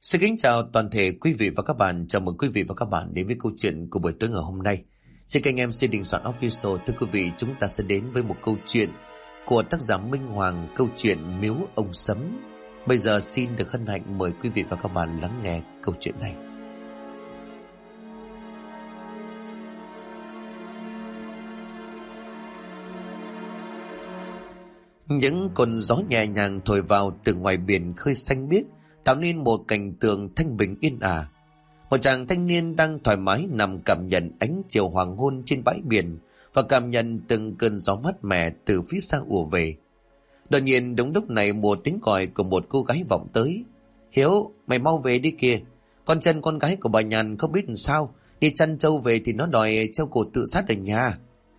Xin kính chào toàn thể quý vị và các bạn. Chào mừng quý vị và các bạn đến với câu chuyện của buổi tối ngày hôm nay. Trên kênh MC Đình Soạn Official, thưa quý vị, chúng ta sẽ đến với một câu chuyện của tác giả Minh Hoàng, câu chuyện Miếu Ông Sấm. Bây giờ xin được hân hạnh mời quý vị và các bạn lắng nghe câu chuyện này. Những cơn gió nhẹ nhàng thổi vào từ ngoài biển khơi xanh biếc, tạo nên một cảnh tượng thanh bình yên ả. Một chàng thanh niên đang thoải mái nằm cảm nhận ánh chiều hoàng hôn trên bãi biển và cảm nhận từng cơn gió mát mẻ từ phía xa ùa về. Đột nhiên đúng lúc này một tiếng gọi của một cô gái vọng tới. Hiếu, mày mau về đi kìa. Con chân con gái của bà Nhàn không biết làm sao, đi chăn trâu về thì nó đòi treo cổ tự sát ở nhà.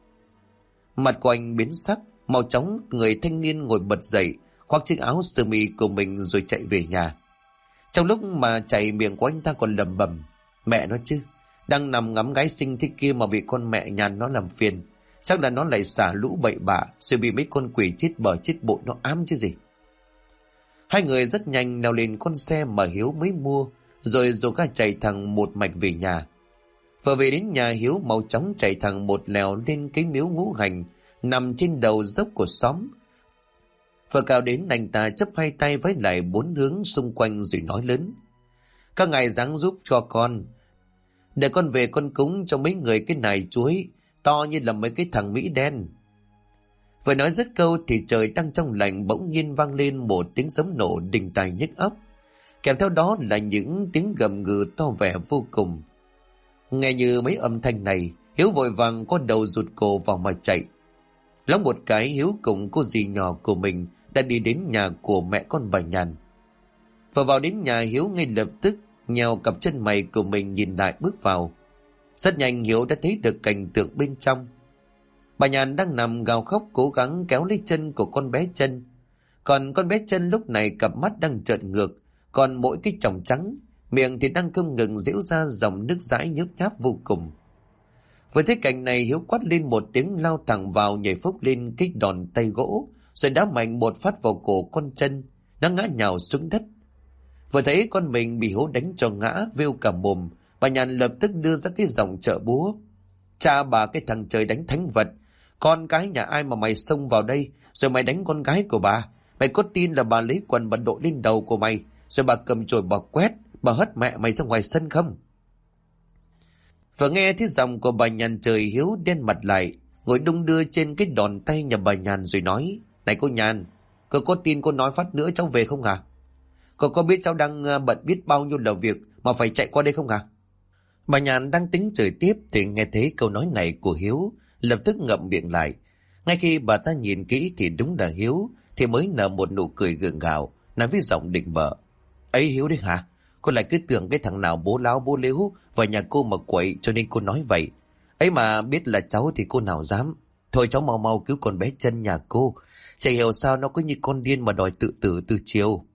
Mặt của anh biến sắc, mau chóng người thanh niên ngồi bật dậy, khoác chiếc áo sơ mi của mình rồi chạy về nhà. Trong lúc mà chạy, miệng của anh ta còn lẩm bẩm: mẹ nó chứ, đang nằm ngắm gái xinh thế kia mà bị con mẹ Nhàn nó làm phiền. Chắc là nó lại xả lũ bậy bạ rồi bị mấy con quỷ chết bờ chết bội nó ám chứ gì. Hai người rất nhanh leo lên con xe mà Hiếu mới mua, rồi dồ ga chạy thẳng một mạch về nhà. Vừa về đến nhà, Hiếu mau chóng chạy thẳng một lèo lên cái miếu ngũ hành nằm trên đầu dốc của xóm. Vừa cao đến, anh ta chấp hai tay với lại bốn hướng xung quanh rồi nói lớn: các ngài giáng giúp cho con, để con về con cúng cho mấy người cái nải chuối to như là mấy cái thằng Mỹ đen. Vừa nói dứt câu thì trời đang trong lành bỗng nhiên vang lên một tiếng sấm nổ đình tai nhức óc, kèm theo đó là những tiếng gầm gừ to vẻ vô cùng. Nghe như mấy âm thanh này, Hiếu vội vàng có đầu rụt cổ vào mà chạy. Loáng một cái, Hiếu cùng cô dì nhỏ của mình đã đi đến nhà của mẹ con bà Nhàn. Vừa vào đến nhà, Hiếu ngay lập tức nhèo cặp chân mày của mình nhìn lại bước vào. Rất nhanh Hiếu đã thấy được cảnh tượng bên trong. Bà Nhàn đang nằm gào khóc cố gắng kéo lấy chân của con bé Chân. Còn con bé Chân lúc này cặp mắt đang trợn ngược, còn mỗi cái tròng trắng, miệng thì đang không ngừng giễu ra dòng nước dãi nhớp nháp vô cùng. Với thấy cảnh này, Hiếu quát lên một tiếng, lao thẳng vào nhảy phúc lên cái đòn tay gỗ, rồi đá mạnh một phát vào cổ con Chân, nó ngã nhào xuống đất. Vừa thấy con mình bị Hiếu đánh cho ngã vêu cả mồm, bà Nhàn lập tức đưa ra cái giọng trợ búa: cha bà, cái thằng trời đánh thánh vật, con cái nhà ai mà mày xông vào đây rồi mày đánh con gái của bà? Mày có tin là bà lấy quần bà đội lên đầu của mày, rồi bà cầm chổi bà quét, bà hất mẹ mày ra ngoài sân không? Vừa nghe thấy giọng của bà Nhàn, trời Hiếu đen mặt lại, ngồi đung đưa trên cái đòn tay nhà bà Nhàn rồi nói: này cô Nhàn, cô có tin cô nói phát nữa cháu về không à? Cô có biết cháu đang bận biết bao nhiêu là việc mà phải chạy qua đây không à? Bà Nhàn đang tính chửi tiếp thì nghe thấy câu nói này của Hiếu, lập tức ngậm miệng lại. Ngay khi bà ta nhìn kỹ thì đúng là Hiếu, thì mới nở một nụ cười gượng gạo, nói với giọng định bợ: ấy Hiếu đấy hả? Cô lại cứ tưởng cái thằng nào bố láo bố lếu vào nhà cô mà quậy cho nên cô nói vậy. Ấy mà biết là cháu thì cô nào dám. Thôi cháu mau mau cứu con bé Chân nhà cô. Chả hiểu sao nó cứ như con điên mà đòi tự tử từ chiều.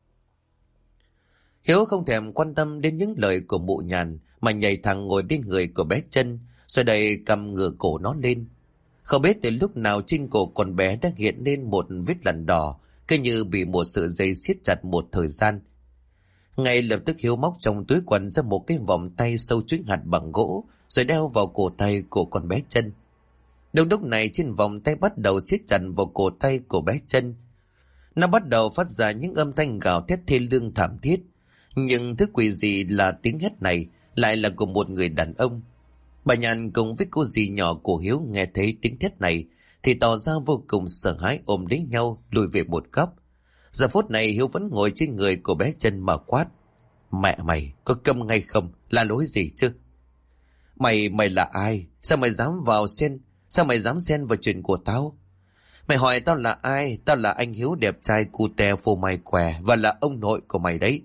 Hiếu không thèm quan tâm đến những lời của mụ Nhàn mà nhảy thẳng ngồi đến người của bé Chân, rồi đẩy cầm ngửa cổ nó lên. Không biết từ lúc nào trên cổ con bé đã hiện lên một vết lằn đỏ, cứ như bị một sợi dây siết chặt một thời gian. Ngay lập tức Hiếu móc trong túi quần ra một cái vòng tay sâu chuỗi hạt bằng gỗ, rồi đeo vào cổ tay của con bé Chân. Đúng lúc này trên vòng tay bắt đầu siết chặt vào cổ tay của bé Chân. Nó bắt đầu phát ra những âm thanh gào thét thê lương thảm thiết. Nhưng thứ quỷ gì là tiếng hét này lại là của một người đàn ông. Bà Nhàn cùng với cô dì nhỏ của Hiếu nghe thấy tiếng thét này thì tỏ ra vô cùng sợ hãi, ôm lấy nhau lùi về một góc. Giờ phút này Hiếu vẫn ngồi trên người của bé Chân mà quát: mẹ mày có câm ngay không? Là lỗi gì chứ? Mày là ai? Sao mày dám vào xen? Sao mày dám xen vào chuyện của tao? Mày hỏi tao là ai? Tao là anh Hiếu đẹp trai cu te phô mai què và là ông nội của mày đấy.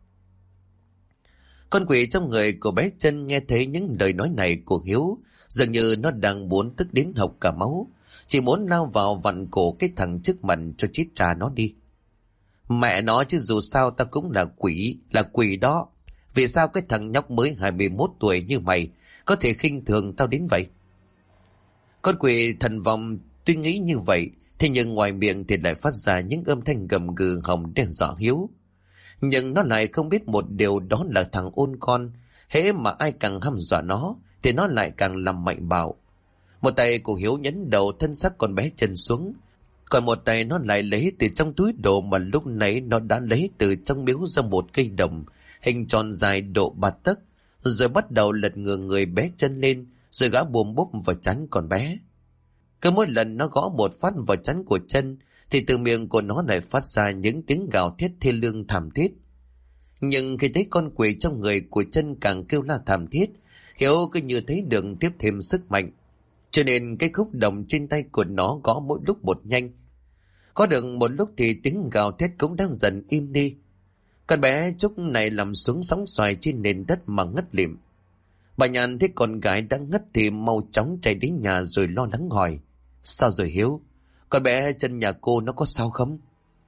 Con quỷ trong người của bé Chân nghe thấy những lời nói này của Hiếu, dường như nó đang muốn tức đến hộc cả máu, chỉ muốn lao vào vặn cổ cái thằng trước mặt cho chết cha nó đi. Mẹ nó chứ, dù sao tao cũng là quỷ đó. Vì sao cái thằng nhóc mới 21 tuổi như mày có thể khinh thường tao đến vậy? Con quỷ thần vong tuy nghĩ như vậy, thế nhưng ngoài miệng thì lại phát ra những âm thanh gầm gừ hòng đe dọa Hiếu. Nhưng nó lại không biết một điều, đó là thằng ôn con, hễ mà ai càng hăm dọa nó thì nó lại càng làm mạnh bạo. Một tay của Hiếu nhấn đầu thân xác con bé Trân xuống, còn một tay nó lại lấy từ trong túi đồ mà lúc nãy nó đã lấy từ trong miếu ra một cây đồng hình tròn dài độ 3 tấc, rồi bắt đầu lật ngửa người bé Trân lên, rồi gã bùm búp vào trán con bé. Cứ mỗi lần nó gõ một phát vào trán của Trân thì từ miệng của nó lại phát ra những tiếng gào thét thê lương thảm thiết. Nhưng khi thấy con quỷ trong người của Trân càng kêu la thảm thiết, Hiếu cứ như thấy được tiếp thêm sức mạnh, cho nên cái khúc đồng trên tay của nó gõ mỗi lúc một nhanh. Có được một lúc thì tiếng gào thét cũng đang dần im đi. Con bé Trúc này nằm xuống sóng xoài trên nền đất mà ngất lịm. Bà Nhàn thấy con gái đã ngất thì mau chóng chạy đến nhà rồi lo lắng hỏi: Sao rồi Hiếu? Con bé Trân nhà cô nó có sao không?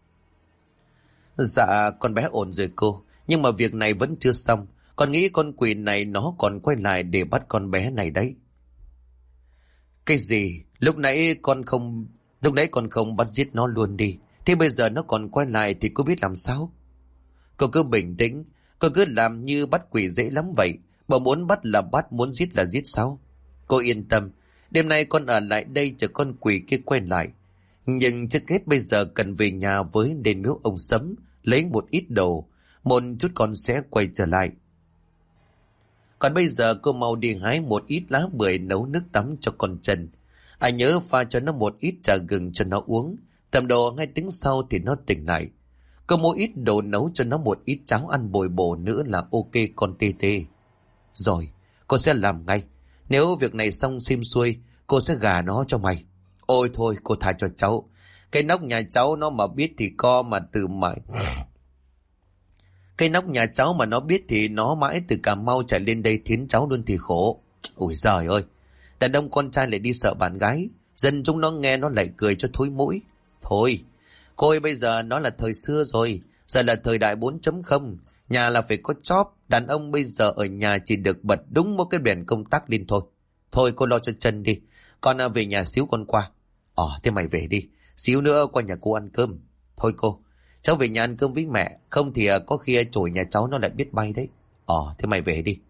Dạ con bé ổn rồi cô, nhưng mà việc này vẫn chưa xong. Con nghĩ con quỷ này nó còn quay lại để bắt con bé này đấy. Cái gì? Lúc nãy con không bắt giết nó luôn đi. Thế bây giờ nó còn quay lại thì cô biết làm sao? Cô cứ bình tĩnh, cô cứ làm như bắt quỷ dễ lắm vậy. Bà muốn bắt là bắt, muốn giết là giết sao? Cô yên tâm, đêm nay con ở lại đây chờ con quỷ kia quay lại. Nhưng trước hết bây giờ cần về nhà với đền miếu ông Sấm, lấy một ít đồ, một chút con sẽ quay trở lại. Còn bây giờ cô mau đi hái một ít lá bưởi nấu nước tắm cho con Trân. Nhớ pha cho nó một ít trà gừng cho nó uống. Tầm độ 2 tiếng sau thì nó tỉnh lại. Cô mua ít đồ nấu cho nó một ít cháo ăn bồi bổ nữa là ok con tê tê. Rồi, cô sẽ làm ngay. Nếu việc này xong xiêm xuôi, cô sẽ gả nó cho mày. Ôi thôi, cô tha cho cháu. Cái nóc nhà cháu nó mà biết thì co mà từ mãi. Cái nóc nhà cháu mà nó biết thì nó mãi từ Cà Mau chạy lên đây thiến cháu luôn thì khổ. Ôi giời ơi, đàn ông con trai lại đi sợ bạn gái, dân chúng nó nghe nó lại cười cho thối mũi. Thôi, cô ơi bây giờ nó là thời xưa rồi, giờ là thời đại 4.0, nhà là phải có chóp, đàn ông bây giờ ở nhà chỉ được bật đúng một cái đèn công tắc lên thôi. Thôi cô lo cho Trân đi, con về nhà xíu con qua. Thế mày về đi, xíu nữa qua nhà cô ăn cơm. Thôi cô, cháu về nhà ăn cơm với mẹ, không thì có khi chổi nhà cháu nó lại biết bay đấy. Thế mày về đi.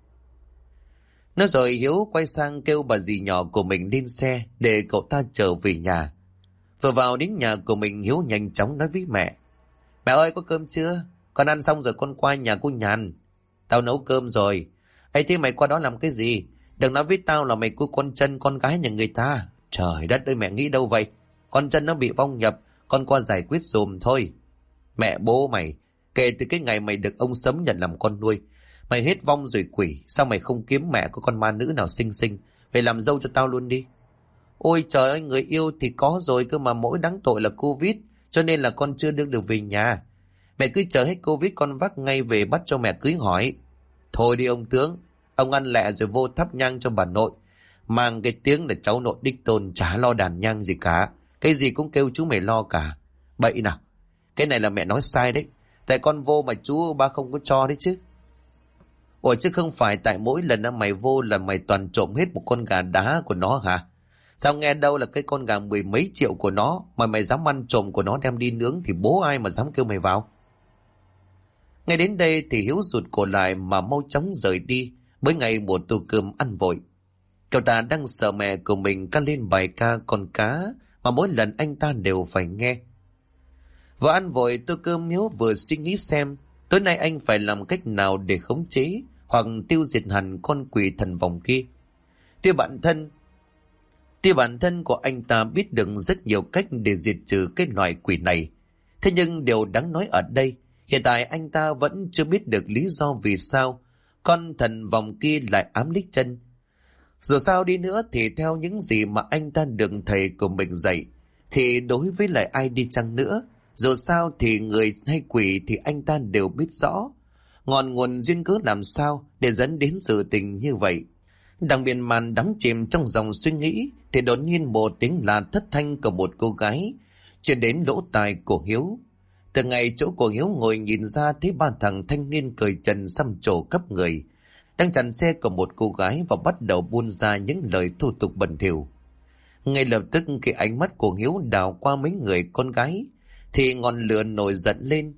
Nói rồi Hiếu quay sang kêu bà dì nhỏ của mình lên xe để cậu ta trở về nhà. Vừa vào đến nhà của mình, Hiếu nhanh chóng nói với mẹ: Mẹ ơi, có cơm chưa? Con ăn xong rồi con qua nhà cô Nhàn. Tao nấu cơm rồi. Ấy thế mày qua đó làm cái gì? Đừng nói với tao là mày cứu con Trân, con gái nhà người ta. Trời đất ơi, mẹ nghĩ đâu vậy? Con Trân nó bị vong nhập, con qua giải quyết dùm thôi. Mẹ bố mày, kể từ cái ngày mày được ông Sấm nhận làm con nuôi, mày hết vong rồi quỷ, sao mày không kiếm mẹ của con ma nữ nào xinh xinh về làm dâu cho tao luôn đi? Ôi trời ơi, người yêu thì có rồi cơ mà, mỗi đáng tội là Covid, cho nên là con chưa được về nhà. Mẹ cứ chờ hết Covid con vác ngay về bắt cho mẹ cưới hỏi. Thôi đi ông tướng, ông ăn lẹ rồi vô thắp nhang cho bà nội. Mang cái tiếng là cháu nội đích tôn, chả lo đàn nhang gì cả. Cái gì cũng kêu chú mày lo cả. Bậy nào, cái này là mẹ nói sai đấy. Tại con vô mà chú ba không có cho đấy chứ. Ủa chứ không phải tại mỗi lần mày vô là mày toàn trộm hết một con gà đá của nó hả? Tao nghe đâu là cái con gà 10 mấy triệu của nó mà mày dám ăn trộm của nó đem đi nướng thì bố ai mà dám kêu mày vào. Ngay đến đây thì Hiếu rụt cổ lại mà mau chóng rời đi, mới ngày một tô cơm ăn vội. Cậu ta đang sợ mẹ của mình ca lên bài ca con cá mà mỗi lần anh ta đều phải nghe. Vừa ăn vội tô cơm, Hiếu vừa suy nghĩ xem tối nay anh phải làm cách nào để khống chế hoặc tiêu diệt hẳn con quỷ thần vòng kia. Tuy bản thân của anh ta biết được rất nhiều cách để diệt trừ cái loại quỷ này. Thế nhưng điều đáng nói ở đây, hiện tại anh ta vẫn chưa biết được lý do vì sao con thần vòng kia lại ám lích Trân. Dù sao đi nữa thì theo những gì mà anh ta được thầy của mình dạy, thì đối với lại ai đi chăng nữa, dù sao thì người hay quỷ thì anh ta đều biết rõ. Ngọn nguồn duyên cớ làm sao để dẫn đến sự tình như vậy. Đang miên man đắm chìm trong dòng suy nghĩ thì đột nhiên một tiếng là thất thanh của một cô gái truyền đến lỗ tai của Hiếu. Từ ngày chỗ của Hiếu ngồi nhìn ra thấy ba thằng thanh niên cởi trần xăm trổ khắp người đang chặn xe của một cô gái và bắt đầu buôn ra những lời thô tục bẩn thỉu. Ngay lập tức khi ánh mắt của Hiếu đảo qua mấy người con gái thì ngọn lửa nổi giận lên.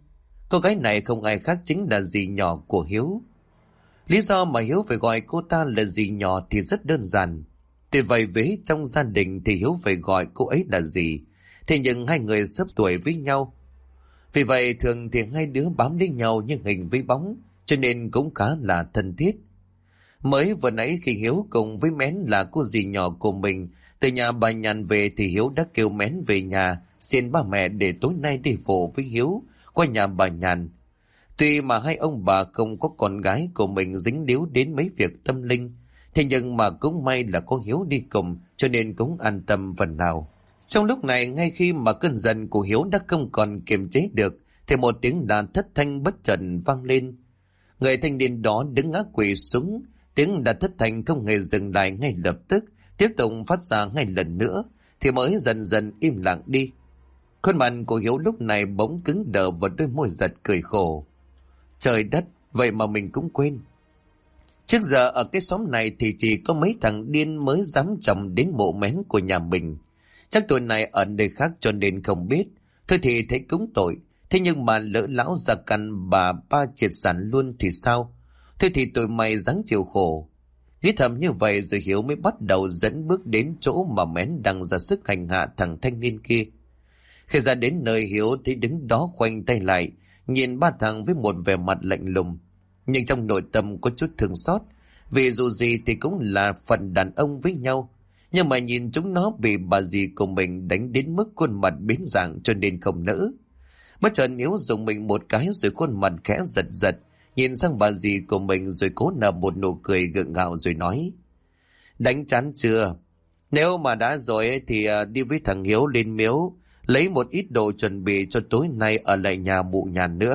Cô gái này không ai khác chính là dì nhỏ của Hiếu. Lý do mà Hiếu phải gọi cô ta là dì nhỏ thì rất đơn giản. Tuy vậy với trong gia đình thì Hiếu phải gọi cô ấy là dì. Thế nhưng hai người xấp tuổi với nhau. Vì vậy thường thì hai đứa bám lấy nhau như hình với bóng, cho nên cũng khá là thân thiết. Mới vừa nãy khi Hiếu cùng với Mén là cô dì nhỏ của mình từ nhà bà Nhàn về thì Hiếu đã kêu Mén về nhà xin ba mẹ để tối nay đi phụ với Hiếu qua nhà bà Nhàn. Tuy mà hai ông bà không có con gái của mình dính líu đến mấy việc tâm linh, thế nhưng mà cũng may là có Hiếu đi cùng cho nên cũng an tâm phần nào. Trong lúc này, ngay khi mà cơn giận của Hiếu đã không còn kiềm chế được thì một tiếng đàn thất thanh bất chợt vang lên. Người thanh niên đó đứng ngã quỵ xuống, tiếng đàn thất thanh không hề dừng lại ngay lập tức, tiếp tục phát ra ngay lần nữa thì mới dần dần im lặng đi. Khuôn mặt của Hiếu lúc này bỗng cứng đờ và đôi môi giật cười khổ. Trời đất, vậy mà mình cũng quên. Trước giờ ở cái xóm này thì chỉ có mấy thằng điên mới dám chồng đến mộ Mén của nhà mình. Chắc tụi này ở nơi khác cho nên không biết. Thôi thì thấy cũng tội. Thế nhưng mà lỡ lão già căn bà ba triệt sản luôn thì sao? Thôi thì tụi mày ráng chịu khổ. Nghĩ thầm như vậy rồi Hiếu mới bắt đầu dẫn bước đến chỗ mà Mén đang ra sức hành hạ thằng thanh niên kia. Khi ra đến nơi, Hiếu thấy đứng đó khoanh tay lại, nhìn ba thằng với một vẻ mặt lạnh lùng. Nhưng trong nội tâm có chút thương xót, vì dù gì thì cũng là phần đàn ông với nhau. Nhưng mà nhìn chúng nó bị bà dì của mình đánh đến mức khuôn mặt biến dạng cho nên không nỡ. Bất chợt Hiếu dùng mình một cái rồi khuôn mặt khẽ giật giật, nhìn sang bà dì của mình rồi cố nở một nụ cười gượng gạo rồi nói: Đánh chán chưa? Nếu mà đã rồi thì đi với thằng Hiếu lên miếu, lấy một ít đồ chuẩn bị cho tối nay ở lại nhà mụ Nhàn nữa.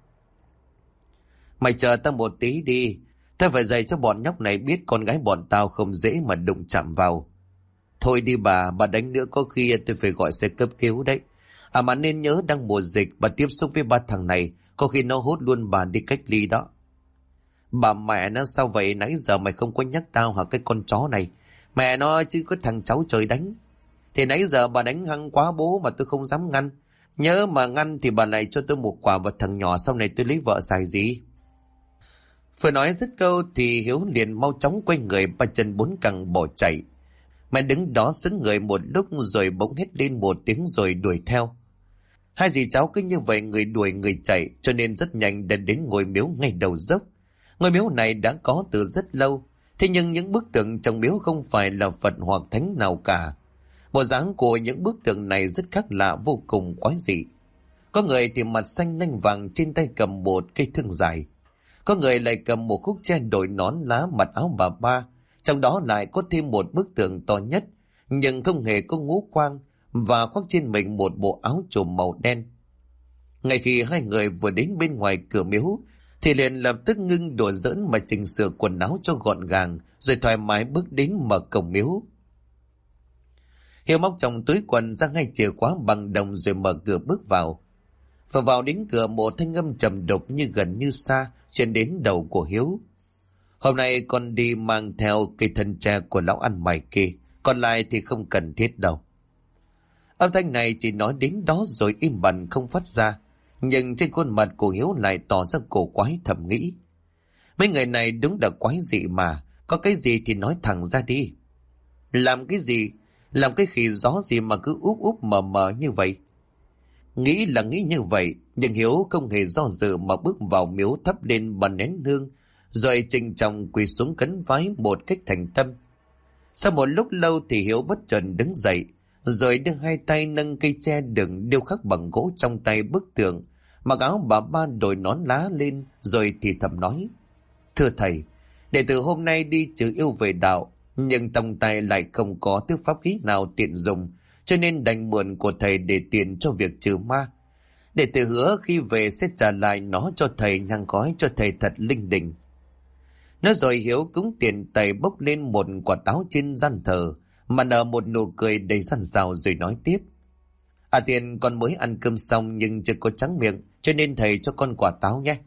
Mày chờ tao một tí đi, tao phải dạy cho bọn nhóc này biết con gái bọn tao không dễ mà đụng chạm vào. Thôi đi bà đánh nữa có khi tôi phải gọi xe cấp cứu đấy. À mà nên nhớ đang mùa dịch, bà tiếp xúc với ba thằng này, có khi nó hốt luôn bà đi cách ly đó. Bà mẹ nó sao vậy, nãy giờ mày không có nhắc tao hả cái con chó này? Mẹ nó chứ có thằng cháu trời đánh. Thì nãy giờ bà đánh hăng quá bố mà tôi không dám ngăn. Nhớ mà ngăn thì bà lại cho tôi một quả vào thằng nhỏ, sau này tôi lấy vợ xài gì. Vừa nói dứt câu thì Hiếu liền mau chóng quay người, ba chân bốn cẳng bỏ chạy. Mẹ đứng đó sững người một lúc rồi bỗng hét lên một tiếng rồi đuổi theo. Hai dì cháu cứ như vậy người đuổi người chạy, cho nên rất nhanh đã đến ngôi miếu ngay đầu dốc. Ngôi miếu này đã có từ rất lâu, thế nhưng những bức tượng trong miếu không phải là Phật hoặc thánh nào cả. Bộ dáng của những bức tượng này rất khác lạ, vô cùng quái dị. Có người thì mặt xanh nanh vàng, trên tay cầm một cây thương dài. Có người lại cầm một khúc tre đội nón lá, mặc áo bà ba. Trong đó lại có thêm một bức tượng to nhất, nhưng không hề có ngũ quang, và khoác trên mình một bộ áo trùm màu đen. Ngay khi hai người vừa đến bên ngoài cửa miếu, thì liền lập tức ngưng đùa giỡn mà chỉnh sửa quần áo cho gọn gàng, rồi thoải mái bước đến mở cổng miếu. Hiếu móc trong túi quần ra ngay chìa khóa bằng đồng rồi mở cửa bước vào. Vừa vào đến cửa, một thanh âm trầm đục như gần như xa truyền đến đầu của Hiếu. Hôm nay con đi mang theo cây thân tre của lão ăn mày kia, còn lại thì không cần thiết đâu. Âm thanh này chỉ nói đến đó rồi im bặt không phát ra, nhưng trên khuôn mặt của Hiếu lại tỏ ra cổ quái, thầm nghĩ. Mấy người này đúng là quái dị mà, có cái gì thì nói thẳng ra đi. Làm cái gì? Làm cái khỉ gió gì mà cứ úp úp mờ mờ như vậy? Nghĩ là nghĩ như vậy, nhưng Hiếu không hề do dự mà bước vào miếu, thắp lên bàn nén hương, rồi trịnh trọng quỳ xuống khấn vái một cách thành tâm. Sau một lúc lâu thì Hiếu bất chợt đứng dậy, rồi đưa hai tay nâng cây tre đựng điêu khắc bằng gỗ trong tay bức tượng, mặc áo bà ba đội nón lá lên, rồi thì thầm nói: Thưa thầy, đệ tử hôm nay đi trừ yêu về đạo, nhưng trong tay lại không có thứ pháp khí nào tiện dùng, cho nên đành mượn của thầy để tiền cho việc trừ ma. Đệ tử hứa khi về sẽ trả lại nó cho thầy, nhang khói cho thầy thật linh đình. Nói rồi Hiếu cũng tiền tay bốc lên một quả táo trên gian thờ, mà nở một nụ cười đầy rằn rào rồi nói tiếp: À tiền, con mới ăn cơm xong nhưng chưa có trắng miệng, cho nên thầy cho con quả táo nhé.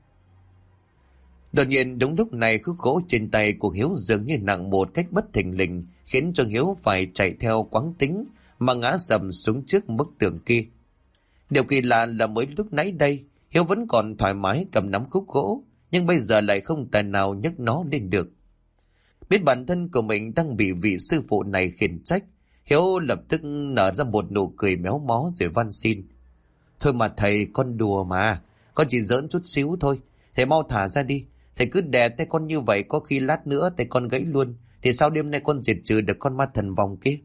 Đột nhiên đúng lúc này, khúc gỗ trên tay của Hiếu dường như nặng một cách bất thình lình, khiến cho Hiếu phải chạy theo quáng tính mà ngã sầm xuống trước bức tượng kia. Điều kỳ lạ là mới lúc nãy đây, Hiếu vẫn còn thoải mái cầm nắm khúc gỗ, nhưng bây giờ lại không tài nào nhấc nó lên được. Biết bản thân của mình đang bị vị sư phụ này khiển trách, Hiếu lập tức nở ra một nụ cười méo mó rồi van xin. Thôi mà thầy, con đùa mà, con chỉ giỡn chút xíu thôi. Thầy mau thả ra đi, thầy cứ đè tay con như vậy có khi lát nữa tay con gãy luôn. Thì sao đêm nay con diệt trừ được con ma thần vòng kia?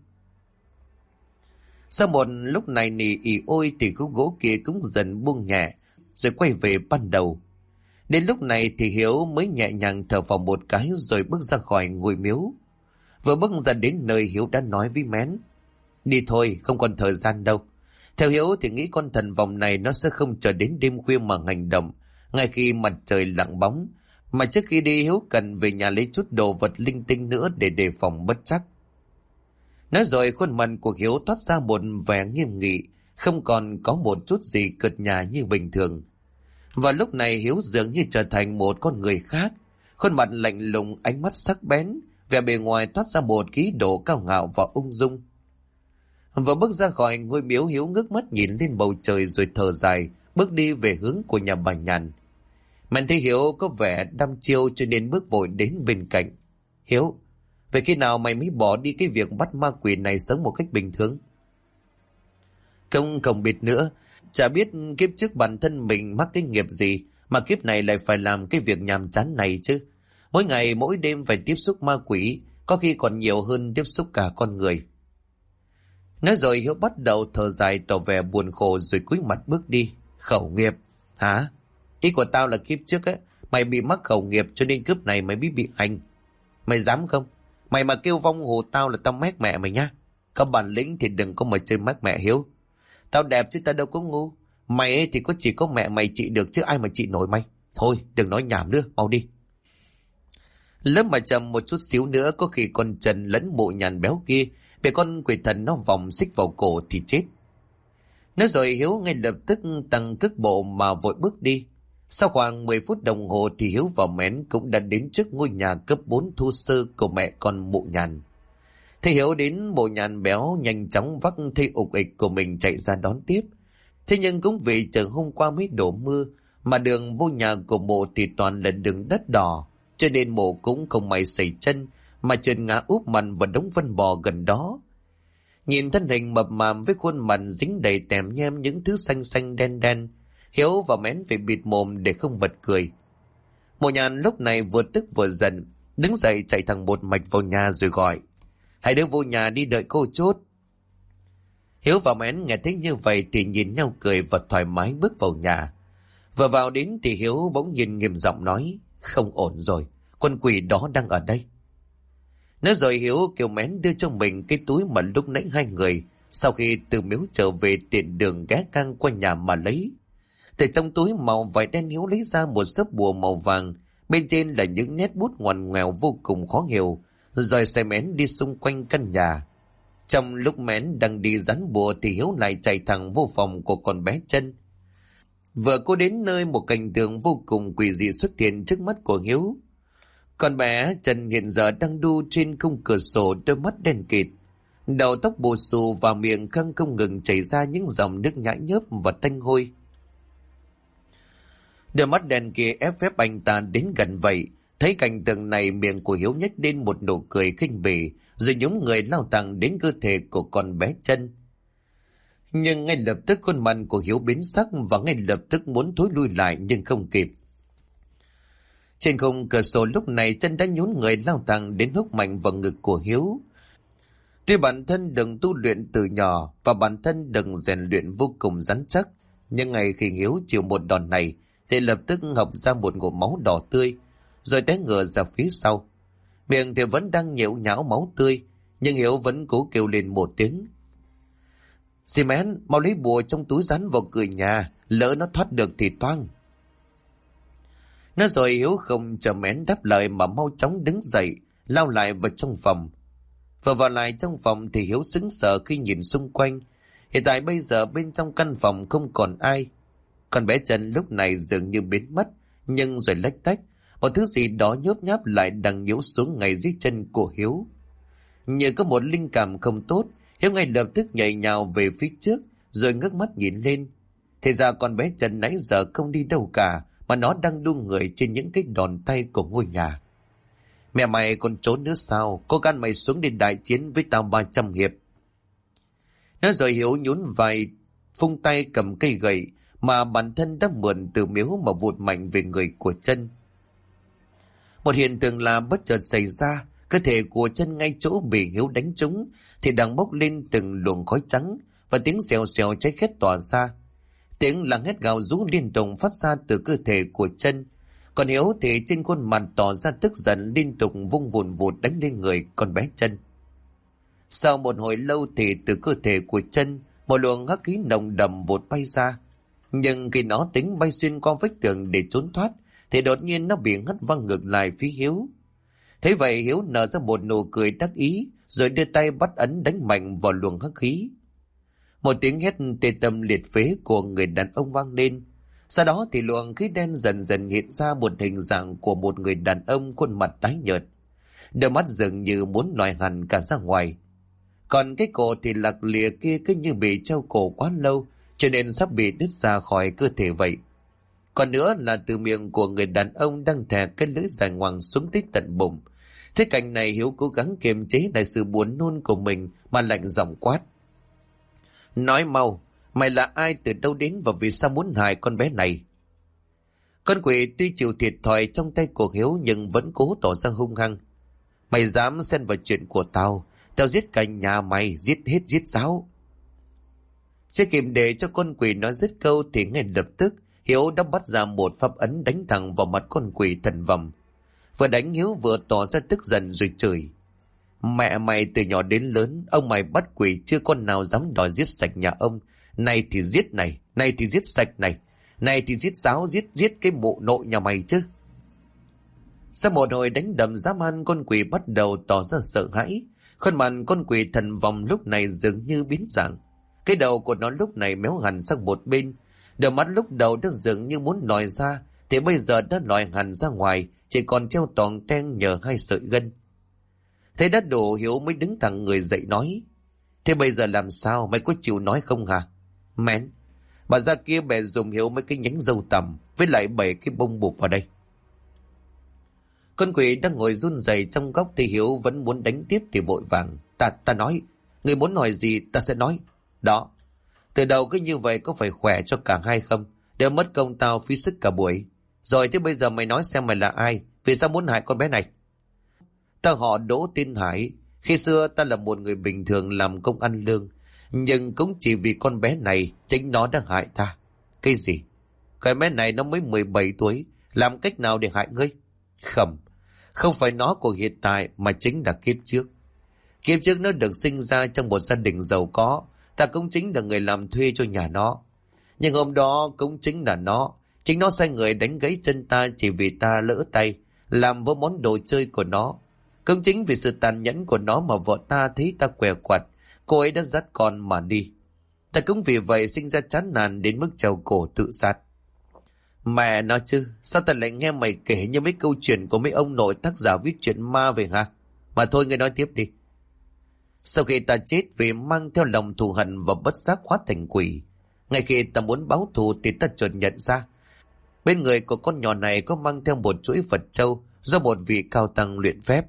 Sau một lúc này nỉ ỉ ôi thì khúc gỗ kia cũng dần buông nhẹ, rồi quay về ban đầu. Đến lúc này thì Hiếu mới nhẹ nhàng thở vào một cái rồi bước ra khỏi ngôi miếu. Vừa bước ra đến nơi, Hiếu đã nói với Mén: Đi thôi, không còn thời gian đâu. Theo Hiếu thì nghĩ con thần vòng này nó sẽ không chờ đến đêm khuya mà hành động, ngay khi mặt trời lặng bóng. Mà trước khi đi, Hiếu cần về nhà lấy chút đồ vật linh tinh nữa để đề phòng bất trắc. Nói rồi khuôn mặt của Hiếu toát ra một vẻ nghiêm nghị, không còn có một chút gì cợt nhả như bình thường. Và lúc này Hiếu dường như trở thành một con người khác, khuôn mặt lạnh lùng, ánh mắt sắc bén, vẻ bề ngoài toát ra một khí độ cao ngạo và ung dung. Vừa bước ra khỏi ngôi miếu, Hiếu ngước mắt nhìn lên bầu trời rồi thở dài, bước đi về hướng của nhà bà Nhàn. Mình thấy Hiếu có vẻ đăm chiêu cho nên bước vội đến bên cạnh. Hiếu, vậy khi nào mày mới bỏ đi cái việc bắt ma quỷ này sống một cách bình thường? Không biết nữa, chả biết kiếp trước bản thân mình mắc cái nghiệp gì mà kiếp này lại phải làm cái việc nhàm chán này chứ. Mỗi ngày mỗi đêm phải tiếp xúc ma quỷ, có khi còn nhiều hơn tiếp xúc cả con người. Nói rồi Hiếu bắt đầu thở dài tỏ vẻ buồn khổ rồi cúi mặt bước đi. Khẩu nghiệp? Hả? Ý của tao là kiếp trước á, mày bị mắc khẩu nghiệp cho nên kiếp này mày mới bị hành. Mày dám không? Mày mà kêu vong hù tao là tao mét mẹ mày nhá. Có bản lĩnh thì đừng có mà chơi mét mẹ Hiếu. Tao đẹp chứ tao đâu có ngu. Mày ấy thì chỉ có mẹ mày trị được chứ ai mà trị nổi mày. Thôi đừng nói nhảm nữa, mau đi. Lớp mà chậm một chút xíu nữa có khi con Trần lẫn Mụ Nhàn béo kia bị con quỷ thần nó vòng xích vào cổ thì chết. Nói rồi Hiếu ngay lập tức tăng cước bộ mà vội bước đi. Sau khoảng 10 phút đồng hồ thì Hiếu và Mén cũng đã đến trước ngôi nhà cấp 4 thô sơ của mẹ con Mụ Nhàn. Thấy Hiếu đến, Mụ Nhàn béo nhanh chóng vác thây ục ịch của mình chạy ra đón tiếp. Thế nhưng cũng vì trời hôm qua mới đổ mưa mà đường vô nhà của Mụ thì toàn là đường đất đỏ, cho nên Mụ cũng không may sẩy chân mà trượt ngã úp mặt vào đống phân bò gần đó. Nhìn thân hình mập mạp với khuôn mặt dính đầy tèm nhem những thứ xanh xanh đen đen, Hiếu và Mén phải bịt mồm để không bật cười. Mụ Nhàn lúc này vừa tức vừa giận, đứng dậy chạy thẳng một mạch vào nhà rồi gọi: Hai đứa vô nhà đi đợi cô chút. Hiếu và Mén nghe thấy như vậy thì nhìn nhau cười và thoải mái bước vào nhà. Vừa vào đến thì Hiếu bỗng nhiên nghiêm giọng nói: Không ổn rồi, con quỷ đó đang ở đây. Nói rồi Hiếu kêu Mén đưa cho mình cái túi mà lúc nãy hai người sau khi từ miếu trở về tiện đường ghé ngang qua nhà mà lấy. Từ trong túi màu vải đen Hiếu lấy ra một sấp bùa màu vàng, bên trên là những nét bút ngoằn ngoèo vô cùng khó hiểu, rồi xe Mén đi xung quanh căn nhà. Trong lúc Mén đang đi dán bùa thì Hiếu lại chạy thẳng vô phòng của con bé Chân. Vừa cô đến nơi, một cảnh tượng vô cùng quỷ dị xuất hiện trước mắt của Hiếu. Con bé Trần hiện giờ đang đu trên khung cửa sổ, đôi mắt đen kịt, đầu tóc bù xù và miệng khăng không ngừng chảy ra những dòng nước nhãi nhớp và tanh hôi. Đôi mắt đen kia ép phép anh ta đến gần vậy. Thấy cảnh tượng này, miệng của Hiếu nhếch lên một nụ cười khinh bỉ, rồi nhúng người lao thẳng đến cơ thể của con bé Chân. Nhưng ngay lập tức khuôn mặt của Hiếu biến sắc và ngay lập tức muốn thối lui lại nhưng không kịp. Trên khung cửa sổ lúc này Chân đã nhún người lao thẳng đến húc mạnh vào ngực của Hiếu. Tuy bản thân đừng tu luyện từ nhỏ và bản thân đừng rèn luyện vô cùng rắn chắc, nhưng ngày khi Hiếu chịu một đòn này thì lập tức ngập ra một ngụm máu đỏ tươi, rồi té ngửa ra phía sau. Miệng thì vẫn đang nhễu nhão máu tươi, nhưng Hiếu vẫn cố kêu lên một tiếng: Dì Mén, mau lấy bùa trong túi dán vào cửa nhà, lỡ nó thoát được thì toang. Nói rồi Hiếu không chờ Mén đáp lời mà mau chóng đứng dậy, lao lại vào trong phòng. Vừa vào lại trong phòng thì Hiếu sững sờ khi nhìn xung quanh. Hiện tại bây giờ bên trong căn phòng không còn ai. Con bé Trần lúc này dường như biến mất, nhưng rồi lách tách, một thứ gì đó nhớp nháp lại đang nhiễu xuống ngay dưới chân của Hiếu. Như có một linh cảm không tốt, Hiếu ngay lập tức nhảy nhào về phía trước, rồi ngước mắt nhìn lên. Thì ra con bé Trần nãy giờ không đi đâu cả, mà nó đang đu người trên những cái đòn tay của ngôi nhà. Mẹ mày còn trốn nữa sao? Cô gan mày xuống đi đại chiến với tao 300 hiệp. Nói rồi Hiếu nhún vai, phung tay cầm cây gậy mà bản thân đã mượn từ miếu mà vụt mạnh về người của Trân. Một hiện tượng là bất chợt xảy ra, cơ thể của Trân ngay chỗ bị Hiếu đánh trúng thì đang bốc lên từng luồng khói trắng, và tiếng xèo xèo cháy khét tỏa ra. Tiếng là hét gào rú liên tục phát ra từ cơ thể của Trân. Còn Hiếu thì trên khuôn mặt tỏ ra tức giận, liên tục vung vùn vụt đánh lên người con bé Trân. Sau một hồi lâu thì từ cơ thể của Trân, một luồng hắc khí nồng đậm vụt bay ra. Nhưng khi nó tính bay xuyên qua vách tường để trốn thoát, thì đột nhiên nó bị hất văng ngược lại phía Hiếu. Thế vậy Hiếu nở ra một nụ cười đắc ý, rồi đưa tay bắt ấn đánh mạnh vào luồng hắc khí. Một tiếng hét tê tâm liệt phế của người đàn ông vang lên. Sau đó thì luồng khí đen dần dần hiện ra một hình dạng của một người đàn ông, khuôn mặt tái nhợt, đôi mắt dường như muốn lòi hẳn cả ra ngoài. Còn cái cổ thì lạc lìa kia cứ như bị treo cổ quá lâu, cho nên sắp bị đứt ra khỏi cơ thể vậy. Còn nữa là từ miệng của người đàn ông đang thè cái lưỡi dài ngoằng xuống tới tận bụng. Thế cảnh này Hiếu cố gắng kiềm chế lại sự buồn nôn của mình mà lạnh giọng quát: "Nói mau, mày là ai, từ đâu đến và vì sao muốn hại con bé này?" Con quỷ tuy chịu thiệt thòi trong tay của Hiếu nhưng vẫn cố tỏ ra hung hăng. "Mày dám xen vào chuyện của tao, tao giết cả nhà mày, giết hết giết ráo." Chưa kịp để cho con quỷ nói dứt câu thì ngay lập tức Hiếu đã bắt ra một pháp ấn đánh thẳng vào mặt con quỷ thần vòng. Vừa đánh Hiếu vừa tỏ ra tức giận rồi chửi: "Mẹ mày từ nhỏ đến lớn, ông mày bắt quỷ chưa con nào dám đòi giết sạch nhà ông. Này thì giết này, này thì giết sạch này, này thì giết ráo, giết cái mụ nội nhà mày chứ." Sau một hồi đánh đập dã man, con quỷ bắt đầu tỏ ra sợ hãi. Khuôn mặt con quỷ thần vòng lúc này dường như biến dạng. Cái đầu của nó lúc này méo hẳn sang một bên. Đôi mắt lúc đầu đã dường như muốn lòi ra, thì bây giờ đã lòi hẳn ra ngoài, chỉ còn treo toàn ten nhờ hai sợi gân. Thế đã đủ, Hiếu mới đứng thẳng người dậy nói: "Thế bây giờ làm sao, mày có chịu nói không hả?" "Mén, bà ra kia bè dùng Hiếu mấy cái nhánh dâu tằm với lại 7 cái bông bụp vào đây." Con quỷ đang ngồi run rẩy trong góc thì Hiếu vẫn muốn đánh tiếp thì vội vàng: Ta nói, người muốn nói gì ta sẽ nói. Đó, từ đầu cứ như vậy có phải khỏe cho cả hai không? Đều mất công tao phí sức cả buổi. Rồi thế bây giờ mày nói xem mày là ai, vì sao muốn hại con bé này?" "Ta họ Đỗ tên Hải. Khi xưa ta là một người bình thường làm công ăn lương, nhưng cũng chỉ vì con bé này chính nó đã hại ta." "Cái gì? Cái bé này nó mới 17 tuổi, làm cách nào để hại ngươi?" Không phải nó của hiện tại mà chính là kiếp trước. Kiếp trước nó được sinh ra trong một gia đình giàu có, ta cũng chính là người làm thuê cho nhà nó. Nhưng hôm đó cũng chính là chính nó sai người đánh gãy chân ta chỉ vì ta lỡ tay làm vỡ món đồ chơi của nó. Cũng chính vì sự tàn nhẫn của nó mà vợ ta thấy ta què quặt, cô ấy đã dắt con mà đi. Ta cũng vì vậy sinh ra chán nản đến mức treo cổ tự sát." "Mẹ nói chứ, sao ta lại nghe mày kể như mấy câu chuyện của mấy ông nội tác giả viết chuyện ma về hả? Mà thôi, ngươi nói tiếp đi." "Sau khi ta chết vì mang theo lòng thù hận và bất giác hóa thành quỷ, ngay khi ta muốn báo thù thì ta chợt nhận ra bên người của con nhỏ này có mang theo một chuỗi Phật châu do một vị cao tăng luyện phép.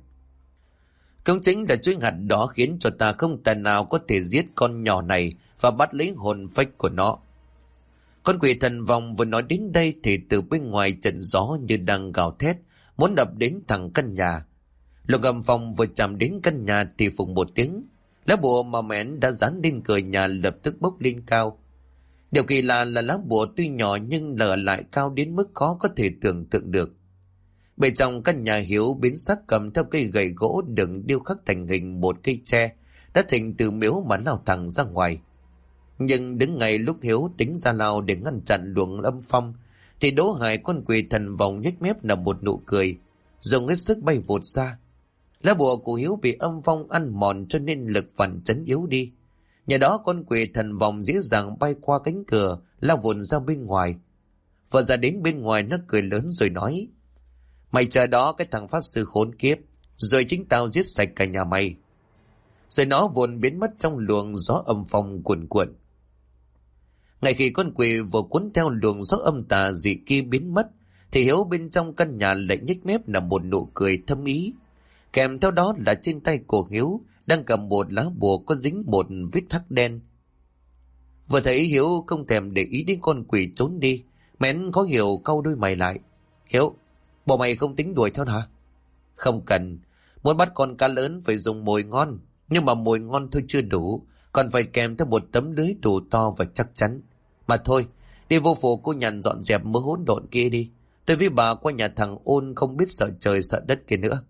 Cũng chính là chuỗi hạt đó khiến cho ta không tài nào có thể giết con nhỏ này và bắt lấy hồn phách của nó." Con quỷ thần vòng vừa nói đến đây thì từ bên ngoài trận gió như đang gào thét, muốn đập đến thẳng căn nhà. Lúc âm phong vừa chạm đến căn nhà thì phùng một tiếng, lá bùa mà mén đã dán lên cửa nhà lập tức bốc lên cao. Điều kỳ lạ là lá bùa tuy nhỏ nhưng lở lại cao đến mức khó có thể tưởng tượng được. Bên trong căn nhà Hiếu biến sắc cầm theo cây gậy gỗ đựng điêu khắc thành hình một cây tre đã thành từ miếu mà lao thẳng ra ngoài. Nhưng đứng ngay lúc Hiếu tính ra lao để ngăn chặn luồng âm phong thì Đỗ Hải, con quỷ thần vòng, nhếch mép là một nụ cười, dùng hết sức bay vụt ra. Lá bùa của Hiếu bị âm phong ăn mòn cho nên lực phản chấn yếu đi. Nhờ đó con quỷ thần vòng dễ dàng bay qua cánh cửa, lao vụt ra bên ngoài. Vừa ra đến bên ngoài nó cười lớn rồi nói: "Mày chờ đó cái thằng pháp sư khốn kiếp, rồi chính tao giết sạch cả nhà mày." Rồi nó vụn biến mất trong luồng gió âm phong cuồn cuộn. Ngay khi con quỷ vừa cuốn theo luồng gió âm tà dị kia biến mất, thì Hiếu bên trong căn nhà lại nhếch mép là một nụ cười thâm ý. Kèm theo đó là trên tay của Hiếu đang cầm một lá bùa có dính một vết hắc đen. Vừa thấy Hiếu không thèm để ý đến con quỷ trốn đi, Mén khó hiểu cau đôi mày lại. Hiếu, bộ mày không tính đuổi theo hả? Không cần, muốn bắt con cá lớn phải dùng mồi ngon, nhưng mà mồi ngon thôi chưa đủ, còn phải kèm theo một tấm lưới đủ to và chắc chắn. Mà thôi, đi vô phủ cô Nhàn dọn dẹp mớ hỗn độn kia đi. Tôi với bà qua nhà thằng Ôn không biết sợ trời sợ đất kia nữa.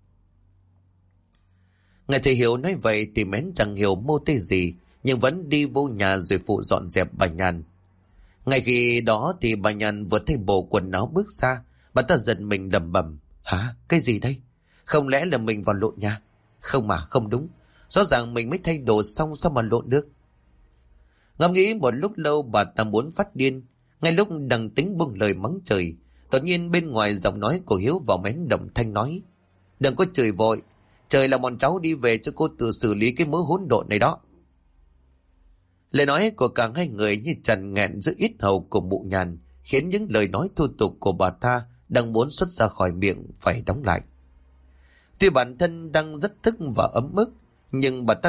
Nghe thầy Hiếu nói vậy thì Mén chẳng hiểu mô tê gì, nhưng vẫn đi vô nhà rồi phụ dọn dẹp bà Nhàn. Ngay khi đó thì bà Nhàn vừa thay bộ quần áo bước ra, bà ta giật mình lẩm bẩm. Hả? Cái gì đây? Không lẽ là mình vào lộn nhà? Không mà, không đúng. Rõ ràng mình mới thay đồ xong sao mà lộn được? Ngẫm nghĩ một lúc lâu bà ta muốn phát điên. Ngay lúc đang tính buông lời mắng trời, đột nhiên bên ngoài giọng nói của Hiếu vào Mén đồng thanh nói. Đừng có chửi vội, trời là bọn cháu đi về cho cô tự xử lý cái mớ hỗn độn này đó. Lời nói của cả hai người như tràn nghẹn giữa yết hầu của mụ Nhàn, khiến những lời nói thô tục của bà ta đang muốn xuất ra khỏi miệng phải đóng lại. Tuy bản thân đang rất tức và ấm ức, nhưng bà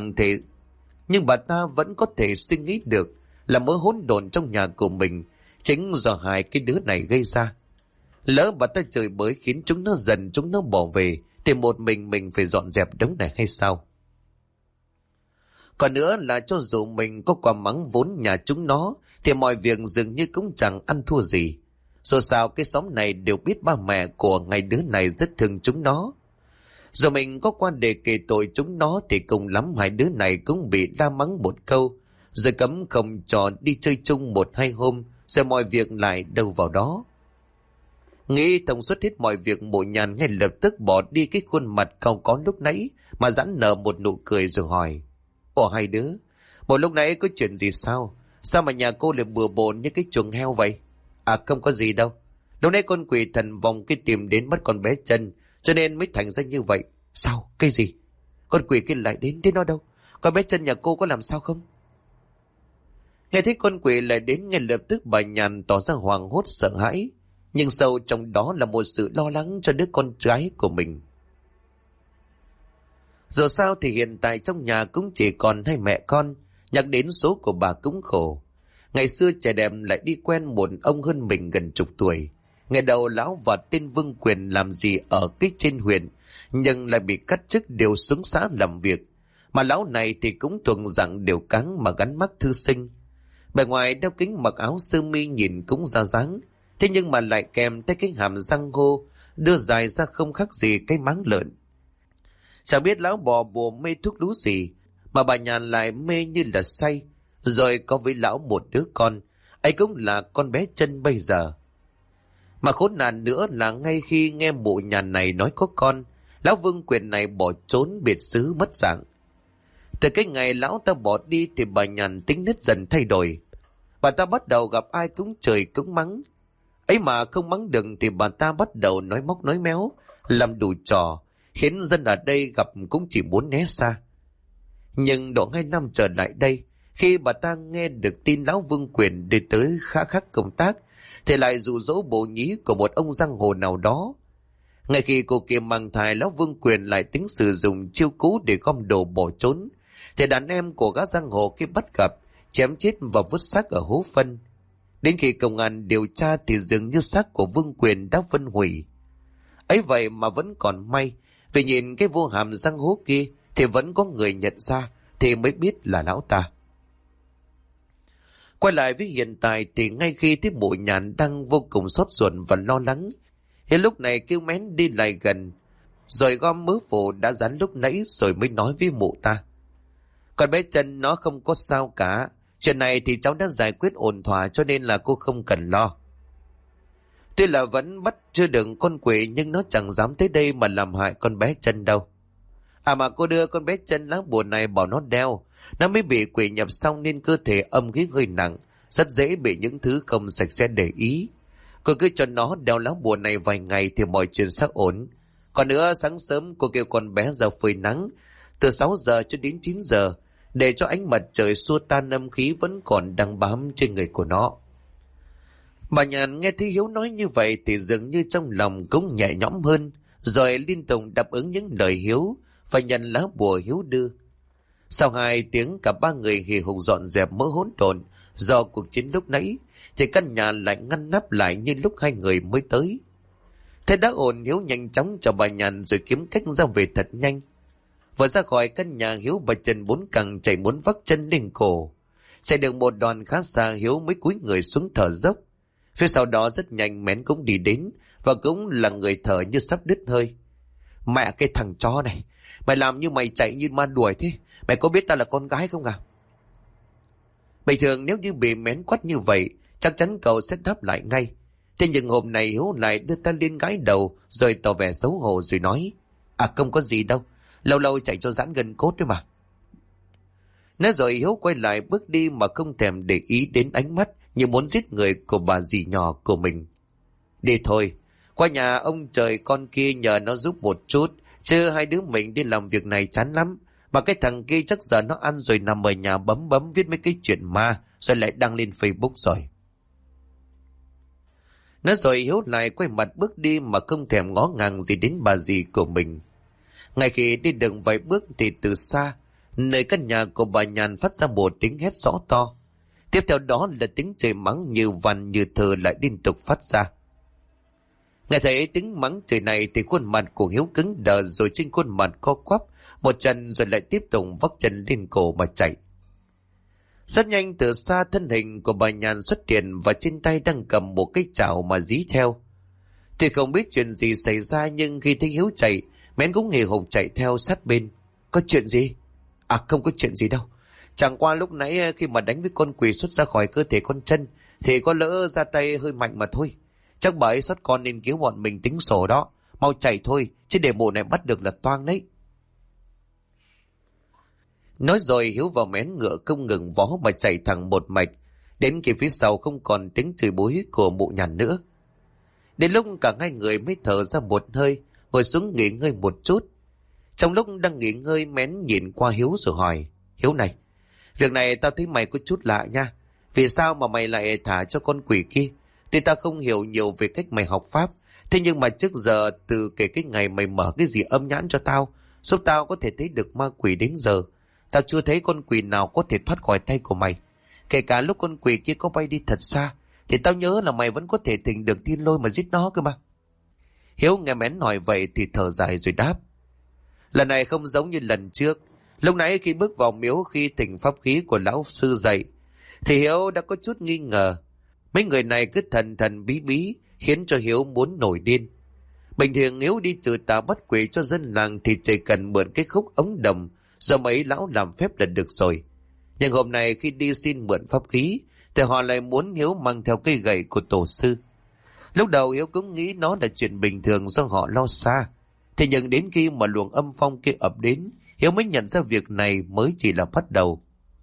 ta vẫn có thể suy nghĩ được là mớ hỗn độn trong nhà của mình chính do hai cái đứa này gây ra. Lỡ bà ta chửi bới khiến chúng nó giận, chúng nó bỏ về, thì một mình phải dọn dẹp đống này hay sao? Còn nữa là cho dù mình có quả mắng vốn nhà chúng nó, thì mọi việc dường như cũng chẳng ăn thua gì. Dù sao cái xóm này đều biết ba mẹ của ngày đứa này rất thương chúng nó. Dù mình có qua để kể tội chúng nó thì cùng lắm hai đứa này cũng bị la mắng một câu, rồi cấm không cho đi chơi chung một hai hôm, rồi mọi việc lại đâu vào đó. Nghĩ thông suốt hết mọi việc, mụ Nhàn ngay lập tức bỏ đi cái khuôn mặt không có lúc nãy mà giãn nở một nụ cười rồi hỏi. Ồ hai đứa, một lúc nãy có chuyện gì sao? Sao mà nhà cô lại bừa bộn như cái chuồng heo vậy? À không có gì đâu. Lúc nãy con quỷ thần vòng cái tìm đến bắt con bé Chân, cho nên mới thành ra như vậy. Sao? Cái gì? Con quỷ kia lại đến nó đâu? Con bé Chân nhà cô có làm sao không? Nghe thấy con quỷ lại đến, ngay lập tức bà Nhàn tỏ ra hoảng hốt sợ hãi, nhưng sâu trong đó là một sự lo lắng cho đứa con gái của mình. Dù sao thì hiện tại trong nhà cũng chỉ còn hai mẹ con, nhắc đến số của bà cũng khổ. Ngày xưa trẻ đẹp lại đi quen một ông hơn mình gần chục tuổi. Ngày đầu lão và tên Vương Quyền làm gì ở cái trên huyện, nhưng lại bị cắt chức điều xuống xã làm việc. Mà lão này thì cũng thuộc dạng đều cáng mà gắn mác thư sinh. Bề ngoài đeo kính mặc áo sơ mi nhìn cũng ra dáng, thế nhưng mà lại kèm theo cái hàm răng hô đưa dài ra không khác gì cái máng lợn. Chẳng biết lão bò bùa mê thuốc lú gì mà bà Nhàn lại mê như là say, rồi có với lão một đứa con, ấy cũng là con bé Chân bây giờ. Mà khốn nạn nữa là ngay khi nghe mụ Nhàn này nói có con, lão Vương Quyền này bỏ trốn biệt xứ mất dạng. Từ cái ngày lão ta bỏ đi thì bà Nhàn tính nết dần thay đổi. Bà ta bắt đầu gặp ai cũng chửi cũng mắng. Ấy mà không mắng được thì bà ta bắt đầu nói móc nói méo, làm đủ trò, khiến dân ở đây gặp cũng chỉ muốn né xa. Nhưng độ 2 năm trở lại đây, khi bà ta nghe được tin lão Vương Quyền đi tới khá khắc công tác, thì lại dụ dỗ bộ nhí của một ông giang hồ nào đó. Ngay khi cô kia mang thai, lão Vương Quyền lại tính sử dụng chiêu cũ để gom đồ bỏ trốn, thì đàn em của gã giang hồ kia bắt gặp, chém chết và vứt xác ở hố phân. Đến khi công an điều tra thì dường như xác của Vương Quyền đã phân hủy. Ấy vậy mà vẫn còn may, vì nhìn cái vô hàm răng hố kia thì vẫn có người nhận ra, thì mới biết là lão ta. Quay lại với hiện tại thì ngay khi thấy mụ Nhàn đang vô cùng sốt ruột và lo lắng, thì lúc này kêu Mén đi lại gần, rồi gom mớ phủ đã dán lúc nãy rồi mới nói với mụ ta. Còn bé Chân nó không có sao cả, chuyện này thì cháu đã giải quyết ổn thỏa cho nên là cô không cần lo. Tuy là vẫn bắt chưa được con quỷ nhưng nó chẳng dám tới đây mà làm hại con bé Chân đâu. À mà cô đưa con bé Chân lá bùa này bảo nó đeo, nó mới bị quỷ nhập xong nên cơ thể âm khí hơi nặng, rất dễ bị những thứ không sạch sẽ để ý. Cô cứ cho nó đeo lá bùa này vài ngày thì mọi chuyện sẽ ổn. Còn nữa sáng sớm cô kêu con bé ra phơi nắng từ 6 giờ cho đến 9 giờ để cho ánh mặt trời xua tan âm khí vẫn còn đang bám trên người của nó. Bà Nhàn nghe thấy Hiếu nói như vậy thì dường như trong lòng cũng nhẹ nhõm hơn, rồi liên tục đáp ứng những lời Hiếu và nhận lá bùa Hiếu đưa. Sau 2 tiếng cả 3 người hì hục dọn dẹp mớ hỗn độn do cuộc chiến lúc nãy, thì căn nhà lại ngăn nắp lại như lúc 2 người mới tới. Thế đã ổn, Hiếu nhanh chóng cho bà Nhàn rồi kiếm cách ra về thật nhanh. Vừa ra khỏi căn nhà, Hiếu bà chân 4 cẳng chạy muốn vắt chân lên cổ. Chạy được một đoạn khá xa, Hiếu mới cúi người xuống thở dốc. Phía sau đó rất nhanh Mén cũng đi đến, và cũng là người thở như sắp đứt hơi. Mẹ cái thằng chó này, mày làm như mày chạy như ma đuổi thế. Mày có biết ta là con gái không à? Bình thường nếu như bị Mén quát như vậy, chắc chắn cậu sẽ đáp lại ngay. Thế nhưng hôm nay Hiếu lại đưa ta lên gãi đầu, rồi tỏ vẻ xấu hổ rồi nói: À không có gì đâu, lâu lâu chạy cho giãn gân cốt đấy mà. Nói rồi Hiếu quay lại bước đi mà không thèm để ý đến ánh mắt như muốn giết người của bà dì nhỏ của mình. Đi thôi, qua nhà ông trời con kia nhờ nó giúp một chút, chứ 2 đứa mình đi làm việc này chán lắm. Mà cái thằng kia chắc giờ nó ăn rồi nằm ở nhà bấm bấm viết mấy cái chuyện ma, rồi lại đăng lên Facebook rồi. Nói rồi Hiếu lại quay mặt bước đi mà không thèm ngó ngàng gì đến bà dì của mình. Ngay khi đi được vài bước thì từ xa, nơi căn nhà của bà Nhàn phát ra một tiếng hét rõ to. Tiếp theo đó là tiếng chửi mắng như văn như thơ lại liên tục phát ra. Nghe thấy tiếng mắng chửi này thì khuôn mặt của Hiếu cứng đờ, rồi trên khuôn mặt co quắp một chân, rồi lại tiếp tục vắt chân lên cổ mà chạy. Rất nhanh từ xa thân hình của bà Nhàn xuất hiện, và trên tay đang cầm một cái chảo mà dí theo. Thì không biết chuyện gì xảy ra, nhưng khi thấy Hiếu chạy, Mén cũng hì hục chạy theo sát bên. Có chuyện gì? À không có chuyện gì đâu. Chẳng qua lúc nãy khi mà đánh với con quỷ xuất ra khỏi cơ thể con Chân thì có lỡ ra tay hơi mạnh mà thôi. Chắc bà ấy xuất con nên cứu bọn mình tính sổ đó. Mau chạy thôi, chứ để bộ này bắt được là toang đấy. Nói rồi Hiếu vào Mén ngựa không ngừng vó mà chạy thẳng một mạch, đến khi phía sau không còn tiếng chửi bới của mụ Nhàn nữa. Đến lúc cả 2 người mới thở ra một hơi, ngồi xuống nghỉ ngơi một chút. Trong lúc đang nghỉ ngơi, Mén nhìn qua Hiếu rồi hỏi: Hiếu này, việc này tao thấy mày có chút lạ nha. Vì sao mà mày lại thả cho con quỷ kia? Thì tao không hiểu nhiều về cách mày học pháp. Thế nhưng mà trước giờ, từ kể cái ngày mày mở cái gì âm nhãn cho tao, giúp tao có thể thấy được ma quỷ đến giờ, tao chưa thấy con quỷ nào có thể thoát khỏi tay của mày. Kể cả lúc con quỷ kia có bay đi thật xa, thì tao nhớ là mày vẫn có thể thỉnh được thiên lôi mà giết nó cơ mà. Hiếu nghe Mén hỏi vậy thì thở dài rồi đáp: Lần này không giống như lần trước. Lúc nãy khi bước vào miếu, khi thỉnh pháp khí của lão sư dạy, thì Hiếu đã có chút nghi ngờ. Mấy người này cứ thần thần bí bí, khiến cho Hiếu muốn nổi điên. Bình thường Hiếu đi trừ tà bắt quỷ cho dân làng thì chỉ cần mượn cái khúc ống đồng do mấy lão làm phép là được rồi. Nhưng hôm nay khi đi xin mượn pháp khí thì họ lại muốn Hiếu mang theo cây gậy của tổ sư. Lúc đầu Hiếu cũng nghĩ nó là chuyện bình thường do họ lo xa. Thế nhưng đến khi mà luồng âm phong kia ập đến, Hiếu mới nhận ra việc này mới chỉ là bắt đầu.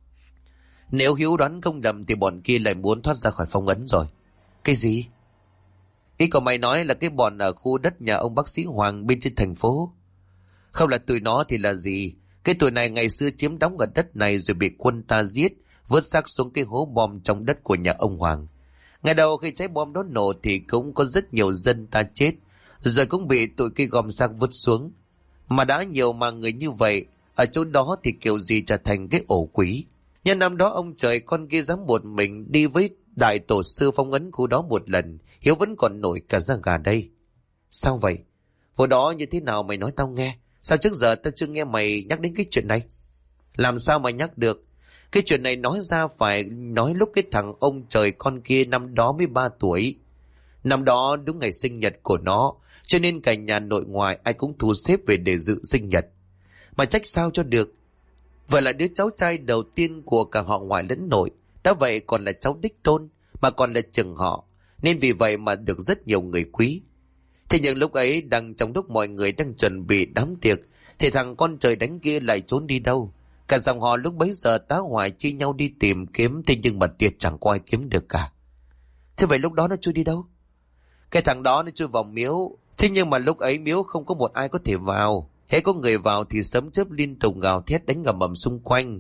Nếu Hiếu đoán không nhầm thì bọn kia lại muốn thoát ra khỏi phong ấn rồi. Cái gì? Ý của mày nói là cái bọn ở khu đất nhà ông bác sĩ Hoàng bên trên thành phố. Không là tụi nó thì là gì? Cái tụi này ngày xưa chiếm đóng ở đất này rồi bị quân ta giết, vớt xác xuống cái hố bom trong đất của nhà ông Hoàng. Ngày đầu khi trái bom đó nổ thì cũng có rất nhiều dân ta chết, rồi cũng bị tụi kia gom xác vứt xuống. Mà đã nhiều mà người như vậy, ở chỗ đó thì kiểu gì trở thành cái ổ quỷ. Nhưng năm đó ông trời con kia dám một mình đi với đại tổ sư phong ấn khu đó một lần, Hiếu vẫn còn nổi cả da gà đây. Sao vậy? Vụ đó như thế nào mày nói tao nghe? Sao trước giờ tao chưa nghe mày nhắc đến cái chuyện này? Làm sao mà nhắc được? Cái chuyện này nói ra phải nói lúc cái thằng ông trời con kia năm đó mới 3 tuổi. Năm đó đúng ngày sinh nhật của nó, cho nên cả nhà nội ngoại ai cũng thu xếp về để dự sinh nhật. Mà trách sao cho được. Vậy là đứa cháu trai đầu tiên của cả họ ngoại lẫn nội, đã vậy còn là cháu đích tôn, mà còn là chừng họ, nên vì vậy mà được rất nhiều người quý. Thế nhưng lúc ấy đang trong lúc mọi người đang chuẩn bị đám tiệc, thì thằng con trời đánh kia lại trốn đi đâu. Cả dòng họ lúc bấy giờ tá hỏa chia nhau đi tìm kiếm, thế nhưng mà tiệt chẳng có ai kiếm được cả. Thế vậy lúc đó nó chui đi đâu? Cái thằng đó nó chui vào miếu, thế nhưng mà lúc ấy miếu không có một ai có thể vào. Hễ có người vào thì sấm chớp liên tục gào thét đánh ầm ầm xung quanh.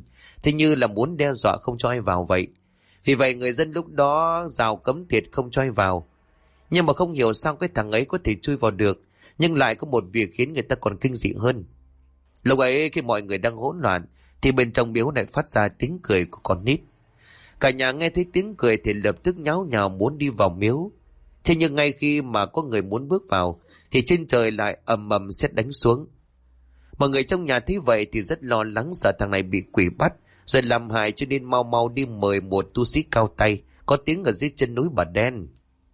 thế như là muốn đe dọa không cho ai vào vậy. Vì vậy người dân lúc đó rào cấm tiệt không cho ai vào. Nhưng mà không hiểu sao cái thằng ấy có thể chui vào được, nhưng lại có một việc khiến người ta còn kinh dị hơn. Lúc ấy khi mọi người đang hỗn loạn thì bên trong miếu lại phát ra tiếng cười của con nít. Cả nhà nghe thấy tiếng cười thì lập tức nháo nhào muốn đi vào miếu. Thế nhưng ngay khi mà có người muốn bước vào thì trên trời lại ầm ầm sét đánh xuống. Mọi người trong nhà thấy vậy thì rất lo lắng, sợ thằng này bị quỷ bắt rồi làm hại, cho nên mau mau đi mời một tu sĩ cao tay có tiếng ở dưới chân núi Bà Đen.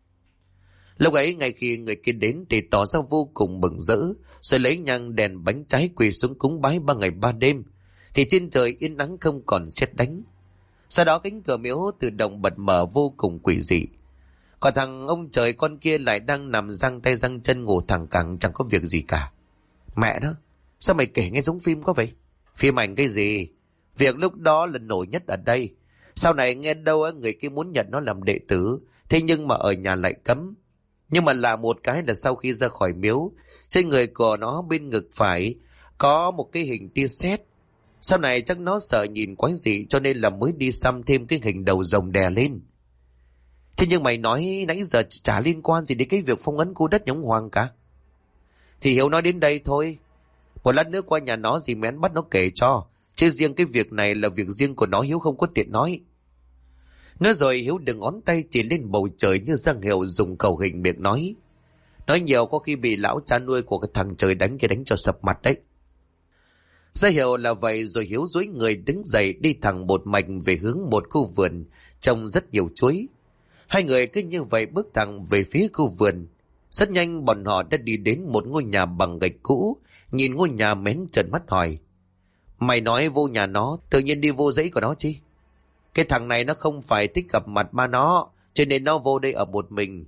Lúc ấy ngay khi người kia đến thì tỏ ra vô cùng mừng rỡ, rồi lấy nhang đèn bánh trái quỳ xuống cúng bái 3 ngày 3 đêm. Thì trên trời yên ắng không còn sét đánh. Sau đó cánh cửa miếu tự động bật mở vô cùng quỷ dị. Còn thằng ông trời con kia lại đang nằm giang tay giang chân ngủ thẳng cẳng chẳng có việc gì cả. Mẹ nó, sao mày kể nghe giống phim có vậy? Phim ảnh cái gì? Việc lúc đó là nổi nhất ở đây. Sau này nghe đâu người kia muốn nhận nó làm đệ tử, thế nhưng mà ở nhà lại cấm. Nhưng mà là một cái là sau khi ra khỏi miếu, trên người của nó bên ngực phải có một cái hình tia sét. Sau này chắc nó sợ nhìn quái dị cho nên là mới đi xăm thêm cái hình đầu rồng đè lên. Thế nhưng mày nói nãy giờ chả liên quan gì đến cái việc phong ấn khu đất nhà ông Hoàng cả. Thì Hiếu nói đến đây thôi. Một lát nữa qua nhà nó dì Mén bắt nó kể cho. Chứ riêng cái việc này là việc riêng của nó, Hiếu không có tiện nói. Nói rồi Hiếu đừng ngón tay chỉ lên bầu trời như ra hiệu dùng khẩu hình miệng nói. Nói nhiều có khi bị lão cha nuôi của cái thằng trời đánh kia đánh cho sập mặt đấy. Ra hiệu là vậy rồi Hiếu duỗi người đứng dậy đi thẳng một mạch về hướng một khu vườn trồng rất nhiều chuối. Hai người cứ như vậy bước thẳng về phía khu vườn. Rất nhanh bọn họ đã đi đến một ngôi nhà bằng gạch cũ. Nhìn ngôi nhà Mén trợn mắt hỏi. Mày nói vô nhà nó, tự nhiên đi vô dãy của nó chi? Cái thằng này nó không phải thích gặp mặt ba nó, cho nên nó vô đây ở một mình.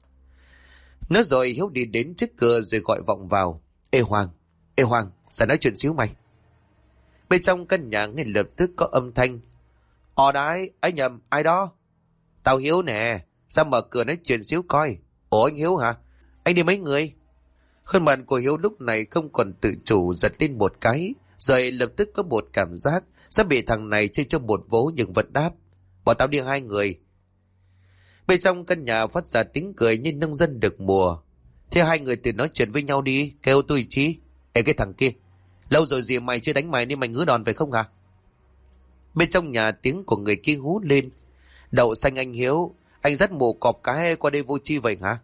Nói rồi Hiếu đi đến trước cửa rồi gọi vọng vào. Ê Hoàng, ra nói chuyện xíu mày. Bên trong căn nhà ngay lập tức có âm thanh. Đấy, anh nhầm, ai đó? Tao Hiếu nè, ra mở cửa nói chuyện xíu coi. Ủa anh Hiếu hả? Anh đi mấy người? Khuôn mặt của Hiếu lúc này không còn tự chủ giật lên một cái, rồi lập tức có một cảm giác sắp bị thằng này chơi cho một vố nhưng vẫn đáp. Bọn tao đi 2 người. Bên trong căn nhà phát ra tiếng cười như nông dân được mùa. Thế 2 người tự nói chuyện với nhau đi, kêu tôi chi? Ê cái thằng kia, lâu rồi gì mày chưa đánh mày nên mày ngứa đòn phải không hả? Bên trong nhà tiếng của người kia hú lên. Đậu xanh anh Hiếu, anh dắt mù cọp cái qua đây vô chi vậy hả?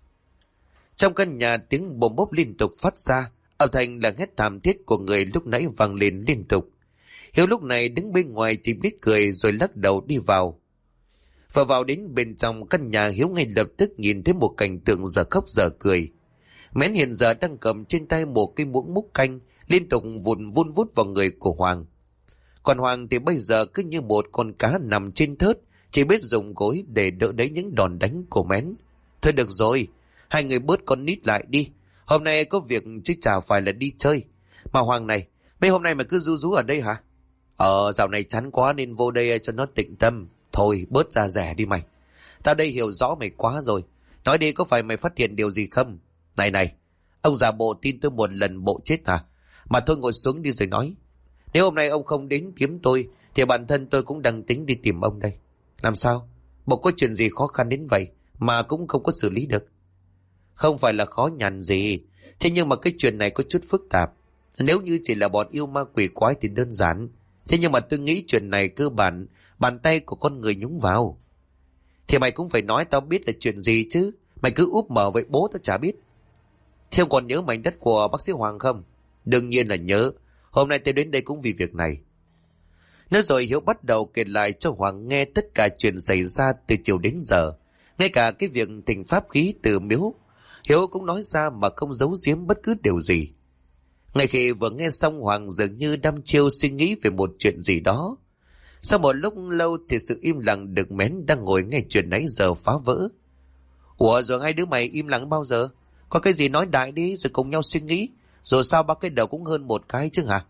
Trong căn nhà tiếng bồm bốp liên tục phát ra, âm thanh là hét thảm thiết của người lúc nãy vang lên liên tục. Hiếu lúc này đứng bên ngoài chỉ biết cười rồi lắc đầu đi vào. Và vào đến bên trong căn nhà, Hiếu ngay lập tức nhìn thấy một cảnh tượng giờ khóc giờ cười. Mén hiện giờ đang cầm trên tay một cái muỗng múc canh, liên tục vun vút vào người của Hoàng. Còn Hoàng thì bây giờ cứ như một con cá nằm trên thớt, chỉ biết dùng gối để đỡ lấy những đòn đánh của Mén. Thôi được rồi, 2 người bớt con nít lại đi. Hôm nay có việc chứ chả phải là đi chơi. Mà Hoàng này, mấy hôm nay mày cứ ru rú ở đây hả? Dạo này chán quá nên vô đây cho nó tịnh tâm. Thôi bớt ra rẻ đi mày. Tao đây hiểu rõ mày quá rồi. Nói đi, có phải mày phát hiện điều gì không? Này, ông giả bộ tin tôi một lần bộ chết hả? Mà thôi ngồi xuống đi rồi nói. Nếu hôm nay ông không đến kiếm tôi thì bản thân tôi cũng đang tính đi tìm ông đây. Làm sao? Bộ có chuyện gì khó khăn đến vậy mà cũng không có xử lý được? Không phải là khó nhằn gì. Thế nhưng mà cái chuyện này có chút phức tạp. Nếu như chỉ là bọn yêu ma quỷ quái thì đơn giản. Thế nhưng mà tôi nghĩ chuyện này cơ bản bàn tay của con người nhúng vào. Thì mày cũng phải nói tao biết là chuyện gì chứ. Mày cứ úp mở vậy bố tao chả biết. Thế ông còn nhớ mảnh đất của bác sĩ Hoàng không? Đương nhiên là nhớ. Hôm nay tôi đến đây cũng vì việc này. Nói rồi Hiếu bắt đầu kể lại cho Hoàng nghe tất cả chuyện xảy ra từ chiều đến giờ. Ngay cả cái việc thỉnh pháp khí từ miếu, Hiếu cũng nói ra mà không giấu giếm bất cứ điều gì. Ngay khi vừa nghe xong, Hoàng dường như đăm chiêu suy nghĩ về một chuyện gì đó. Sau một lúc lâu thì sự im lặng được Mén đang ngồi nghe chuyện nãy giờ phá vỡ. Ủa rồi 2 đứa mày im lặng bao giờ? Có cái gì nói đại đi rồi cùng nhau suy nghĩ. Rồi sao 3 cái đầu cũng hơn một cái chứ hả?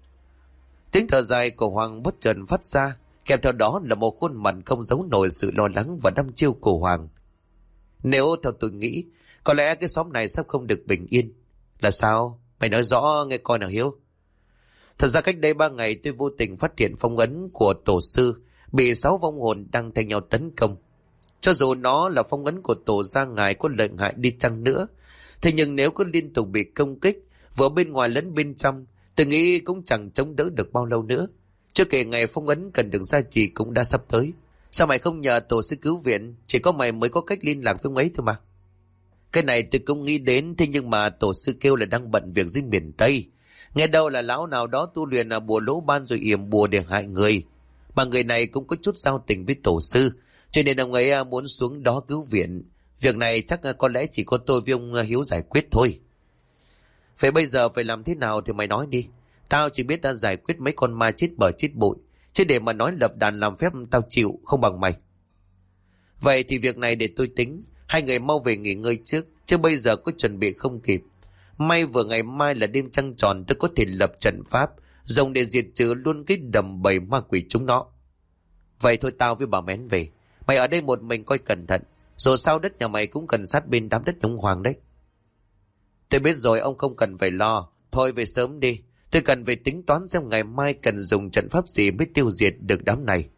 Tiếng thở dài của Hoàng bất chợt phát ra, kèm theo đó là một khuôn mặt không giấu nổi sự lo lắng và đăm chiêu của Hoàng. Nếu theo tôi nghĩ, có lẽ cái xóm này sắp không được bình yên. Là sao? Mày nói rõ nghe coi nào Hiếu. Thật ra cách đây 3 ngày tôi vô tình phát hiện phong ấn của tổ sư bị 6 vong hồn đang thay nhau tấn công. Cho dù nó là phong ấn của tổ gia ngài có lợi hại đi chăng nữa, thế nhưng nếu cứ liên tục bị công kích, vừa bên ngoài lẫn bên trong, tôi nghĩ cũng chẳng chống đỡ được bao lâu nữa. Chưa kể ngày phong ấn cần được gia trì cũng đã sắp tới. Sao mày không nhờ tổ sư cứu viện? Chỉ có mày mới có cách liên lạc với ông ấy thôi mà. Cái này tôi cũng nghĩ đến, thế nhưng mà tổ sư kêu là đang bận việc dưới miền Tây. Nghe đâu là lão nào đó tu luyện là bùa lỗ ban rồi yểm bùa để hại người. Mà người này cũng có chút giao tình với tổ sư, cho nên ông ấy muốn xuống đó cứu viện. Việc này chắc có lẽ chỉ có tôi với ông Hiếu giải quyết thôi. Vậy bây giờ phải làm thế nào thì mày nói đi. Tao chỉ biết đã giải quyết mấy con ma chết bờ chết bụi, chứ để mà nói lập đàn làm phép tao chịu không bằng mày. Vậy thì việc này để tôi tính. Hai người mau về nghỉ ngơi trước, chứ bây giờ có chuẩn bị không kịp. May vừa ngày mai là đêm trăng tròn, tôi có thể lập trận pháp dùng để diệt trừ luôn cái đầm bầy ma quỷ chúng nó. Vậy thôi tao với bà Mén về. Mày ở đây một mình coi cẩn thận. Dù sao đất nhà mày cũng cần sát bên đám đất ông Hoàng đấy. Tôi biết rồi, ông không cần phải lo. Thôi về sớm đi. Tôi cần phải tính toán xem ngày mai cần dùng trận pháp gì mới tiêu diệt được đám này.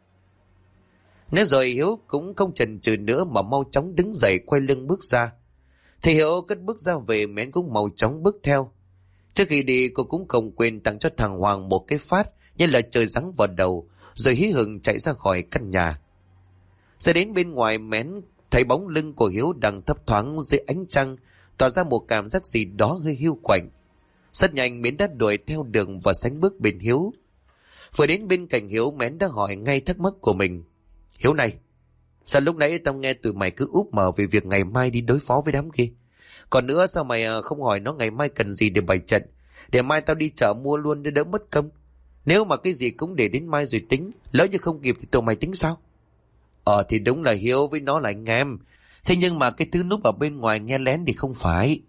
Nếu rồi Hiếu cũng không chần chừ nữa mà mau chóng đứng dậy quay lưng bước ra. Thì Hiếu cất bước ra về, Mén cũng mau chóng bước theo. Trước khi đi cô cũng không quên tặng cho thằng Hoàng một cái phát như là trời giáng vào đầu, rồi hí hửng chạy ra khỏi căn nhà. Ra đến bên ngoài, Mén thấy bóng lưng của Hiếu đang thấp thoáng dưới ánh trăng, tỏ ra một cảm giác gì đó hơi hiu quạnh. Rất nhanh Mén đã đuổi theo đường và sánh bước bên Hiếu. Vừa đến bên cạnh Hiếu, Mén đã hỏi ngay thắc mắc của mình. Hiếu này, sao lúc nãy tao nghe tụi mày cứ úp mở về việc ngày mai đi đối phó với đám kia? Còn nữa, sao mày không hỏi nó ngày mai cần gì để bày trận, để mai tao đi chợ mua luôn để đỡ mất công? Nếu mà cái gì cũng để đến mai rồi tính, lỡ như không kịp thì tụi mày tính sao? Thì đúng là Hiếu với nó là anh em. Thế nhưng mà cái thứ núp ở bên ngoài nghe lén thì không phải.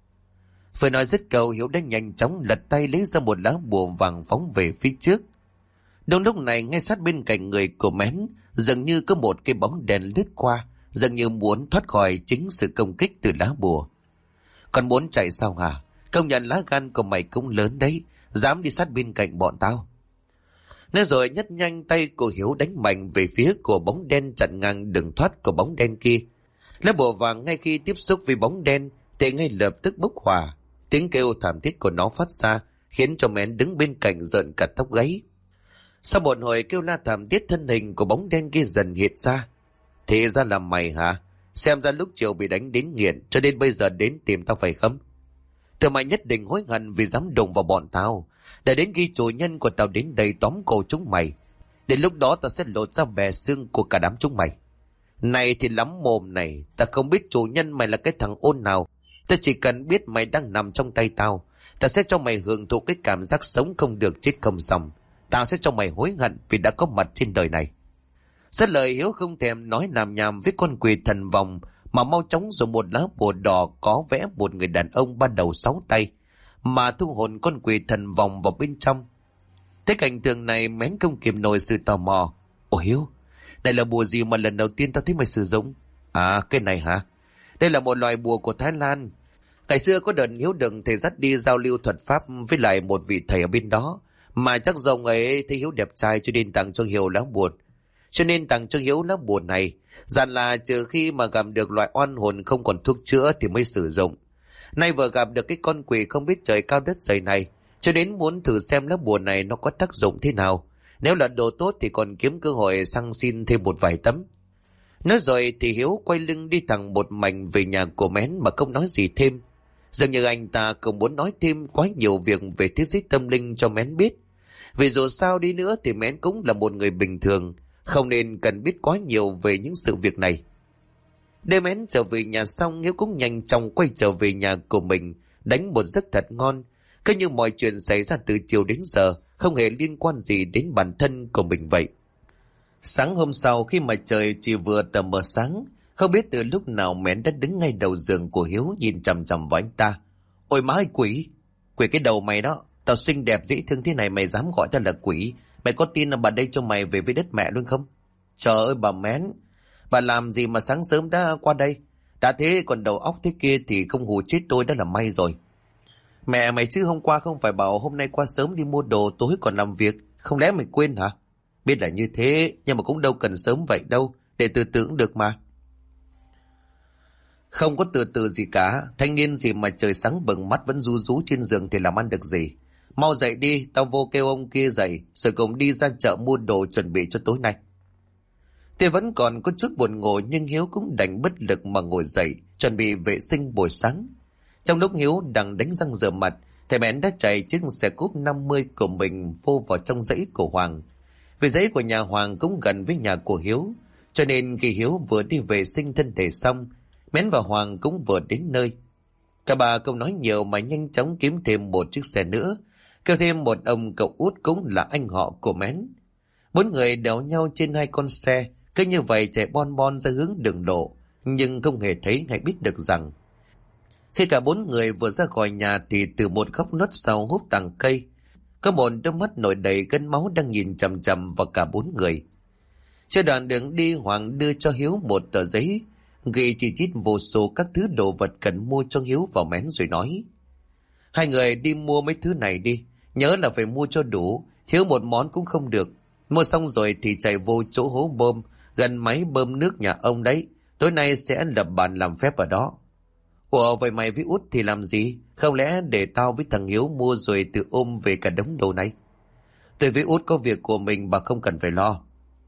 Vừa nói dứt câu, Hiếu đã nhanh chóng lật tay lấy ra một lá bùa vàng phóng về phía trước. Đúng lúc này, ngay sát bên cạnh người của Mén dường như có một cái bóng đèn lướt qua, dường như muốn thoát khỏi chính sự công kích từ lá bùa. Còn muốn chạy sao hả? Công nhận lá gan của mày cũng lớn đấy, dám đi sát bên cạnh bọn tao. Nói rồi nhấc nhanh tay của Hiếu đánh mạnh về phía của bóng đen chặn ngang đường thoát của bóng đen kia. Lá bùa vàng ngay khi tiếp xúc với bóng đen thì ngay lập tức bốc hỏa. Tiếng kêu thảm thiết của nó phát ra khiến cho Mén đứng bên cạnh rợn cả tóc gáy. Sau một hồi kêu la thảm thiết, thân hình của bóng đen kia dần hiện ra. Thì ra là mày hả? Xem ra lúc chiều bị đánh đến nghiện cho nên bây giờ đến tìm tao phải không? Tụi mày nhất định hối hận vì dám đụng vào bọn tao. Để đến khi chủ nhân của tao đến đây tóm cổ chúng mày, đến lúc đó tao sẽ lột ra bè xương của cả đám chúng mày. Này thì lắm mồm này, tao không biết chủ nhân mày là cái thằng ôn nào. Tao chỉ cần biết mày đang nằm trong tay tao, tao sẽ cho mày hưởng thụ cái cảm giác sống không được chết không xong. Tao sẽ cho mày hối hận vì đã có mặt trên đời này. Rất lời, Hiếu không thèm nói làm nhảm với con quỷ thần vòng, mà mau chóng dùng một lá bùa đỏ có vẽ một người đàn ông ban đầu 6 tay, mà thu hồn con quỷ thần vòng vào bên trong. Thế cảnh tượng này, Mén không kìm nổi sự tò mò. Ồ Hiếu, này là bùa gì mà lần đầu tiên tao thấy mày sử dụng? À, cái này hả? Đây là một loại bùa của Thái Lan. Ngày xưa có đợt Hiếu đừng thầy dắt đi giao lưu thuật pháp với lại một vị thầy ở bên đó, mà chắc do ông ấy thấy Hiếu đẹp trai cho nên tặng cho Hiếu lá bùa. Cho nên tặng cho Hiếu lá bùa này, dặn là trừ khi mà gặp được loại oan hồn không còn thuốc chữa thì mới sử dụng. Nay vừa gặp được cái con quỷ không biết trời cao đất dày này, cho đến muốn thử xem lá bùa này nó có tác dụng thế nào. Nếu là đồ tốt thì còn kiếm cơ hội sang xin thêm một vài tấm. Nói rồi thì Hiếu quay lưng đi thẳng một mạch về nhà của Mén mà không nói gì thêm. Dường như anh ta không muốn nói thêm quá nhiều việc về thế giới tâm linh cho Mén biết. Vì dù sao đi nữa thì Mén cũng là một người bình thường, không nên cần biết quá nhiều về những sự việc này. Đêm Mén trở về nhà xong, Hiếu cũng nhanh chóng quay trở về nhà của mình, đánh một giấc thật ngon. Cứ như mọi chuyện xảy ra từ chiều đến giờ không hề liên quan gì đến bản thân của mình vậy. Sáng hôm sau, khi mà trời chỉ vừa tờ mờ sáng, không biết từ lúc nào Mén đã đứng ngay đầu giường của Hiếu nhìn chằm chằm vào anh ta. Ôi má ơi quỷ! Quỷ cái đầu mày đó! Tao xinh đẹp dễ thương thế này mày dám gọi tao là quỷ? Mày có tin là bà đây cho mày về với đất mẹ luôn không? Trời ơi bà Mén! Bà làm gì mà sáng sớm đã qua đây? Đã thế còn đầu óc thế kia thì không hù chết tôi đã là may rồi. Mẹ mày chứ hôm qua không phải bảo hôm nay qua sớm đi mua đồ tối còn làm việc, không lẽ mày quên hả? Biết là như thế, nhưng mà cũng đâu cần sớm vậy đâu, để từ từ cũng được mà. Không có từ từ gì cả, thanh niên gì mà trời sáng bừng mắt vẫn ru rú trên giường thì làm ăn được gì. Mau dậy đi, tao vô kêu ông kia dậy, rồi cùng đi ra chợ mua đồ chuẩn bị cho tối nay. Tuy vẫn còn có chút buồn ngủ nhưng Hiếu cũng đành bất lực mà ngồi dậy, chuẩn bị vệ sinh buổi sáng. Trong lúc Hiếu đang đánh răng rửa mặt, thầy Mén đã chạy chiếc xe cúp 50 của mình vô vào trong dãy của Hoàng. Vì dãy của nhà Hoàng cũng gần với nhà của Hiếu, cho nên khi Hiếu vừa đi vệ sinh thân thể xong, Mén và Hoàng cũng vừa đến nơi. Cả bà không nói nhiều mà nhanh chóng kiếm thêm một chiếc xe nữa, kêu thêm một ông cậu út cũng là anh họ của Mén. 4 người đéo nhau trên 2 con xe, cứ như vậy chạy bon bon ra hướng đường lộ, nhưng không hề thấy hay biết được rằng khi cả 4 người vừa ra khỏi nhà thì từ một góc nốt sau húp tàng cây, có một đôi mắt nổi đầy gân máu đang nhìn chằm chằm vào cả 4 người. Trên đoạn đường đi, Hoàng đưa cho Hiếu một tờ giấy ghi chi chít vô số các thứ đồ vật cần mua cho Hiếu vào Mén rồi nói: hai người đi mua mấy thứ này đi, nhớ là phải mua cho đủ, thiếu một món cũng không được. Mua xong rồi thì chạy vô chỗ hố bơm gần máy bơm nước nhà ông đấy, tối nay sẽ lập bàn làm phép ở đó. Ủa vậy mày với út thì làm gì? Không lẽ để tao với thằng Hiếu mua rồi tự ôm về cả đống đồ này? Tôi với út có việc của mình, bà không cần phải lo.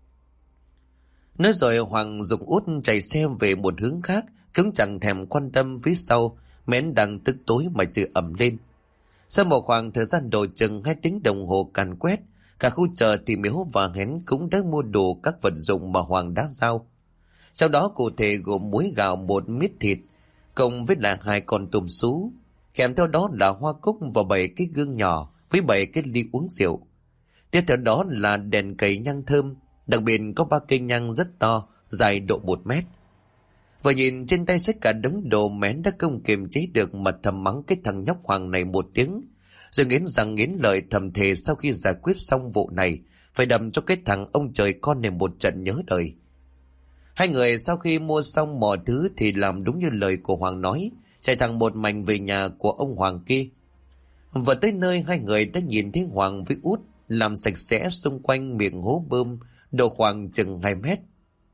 Nói rồi Hoàng dùng út chạy xe về một hướng khác, cũng chẳng thèm quan tâm phía sau Mén đang tức tối mà chửi ầm lên. Sau một khoảng thời gian đồ chừng 2 tiếng đồng hồ càn quét, cả khu chợ thì Miếu và Hén cũng đã mua đủ các vật dụng mà Hoàng đã giao. Sau đó cụ thể gồm muối gạo, 1 miết thịt, cộng với lại 2 con tôm sú, kèm theo đó là hoa cúc và 7 cái gương nhỏ với 7 cái ly uống rượu. Tiếp theo đó là đèn cầy nhang thơm, đặc biệt có 3 cây nhang rất to, dài độ 1 mét. Vừa nhìn trên tay xách cả đống đồ, Mén đã không kiềm chế được mà thầm mắng cái thằng nhóc Hoàng này một tiếng, rồi nghiến răng nghiến lợi thầm thề sau khi giải quyết xong vụ này phải đầm cho cái thằng ông trời con này một trận nhớ đời. Hai người sau khi mua xong mọi thứ thì làm đúng như lời của Hoàng nói, chạy thẳng một mạch về nhà của ông Hoàng kia. Vừa tới nơi, hai người đã nhìn thấy Hoàng với út làm sạch sẽ xung quanh miệng hố bơm độ khoảng chừng 2 mét.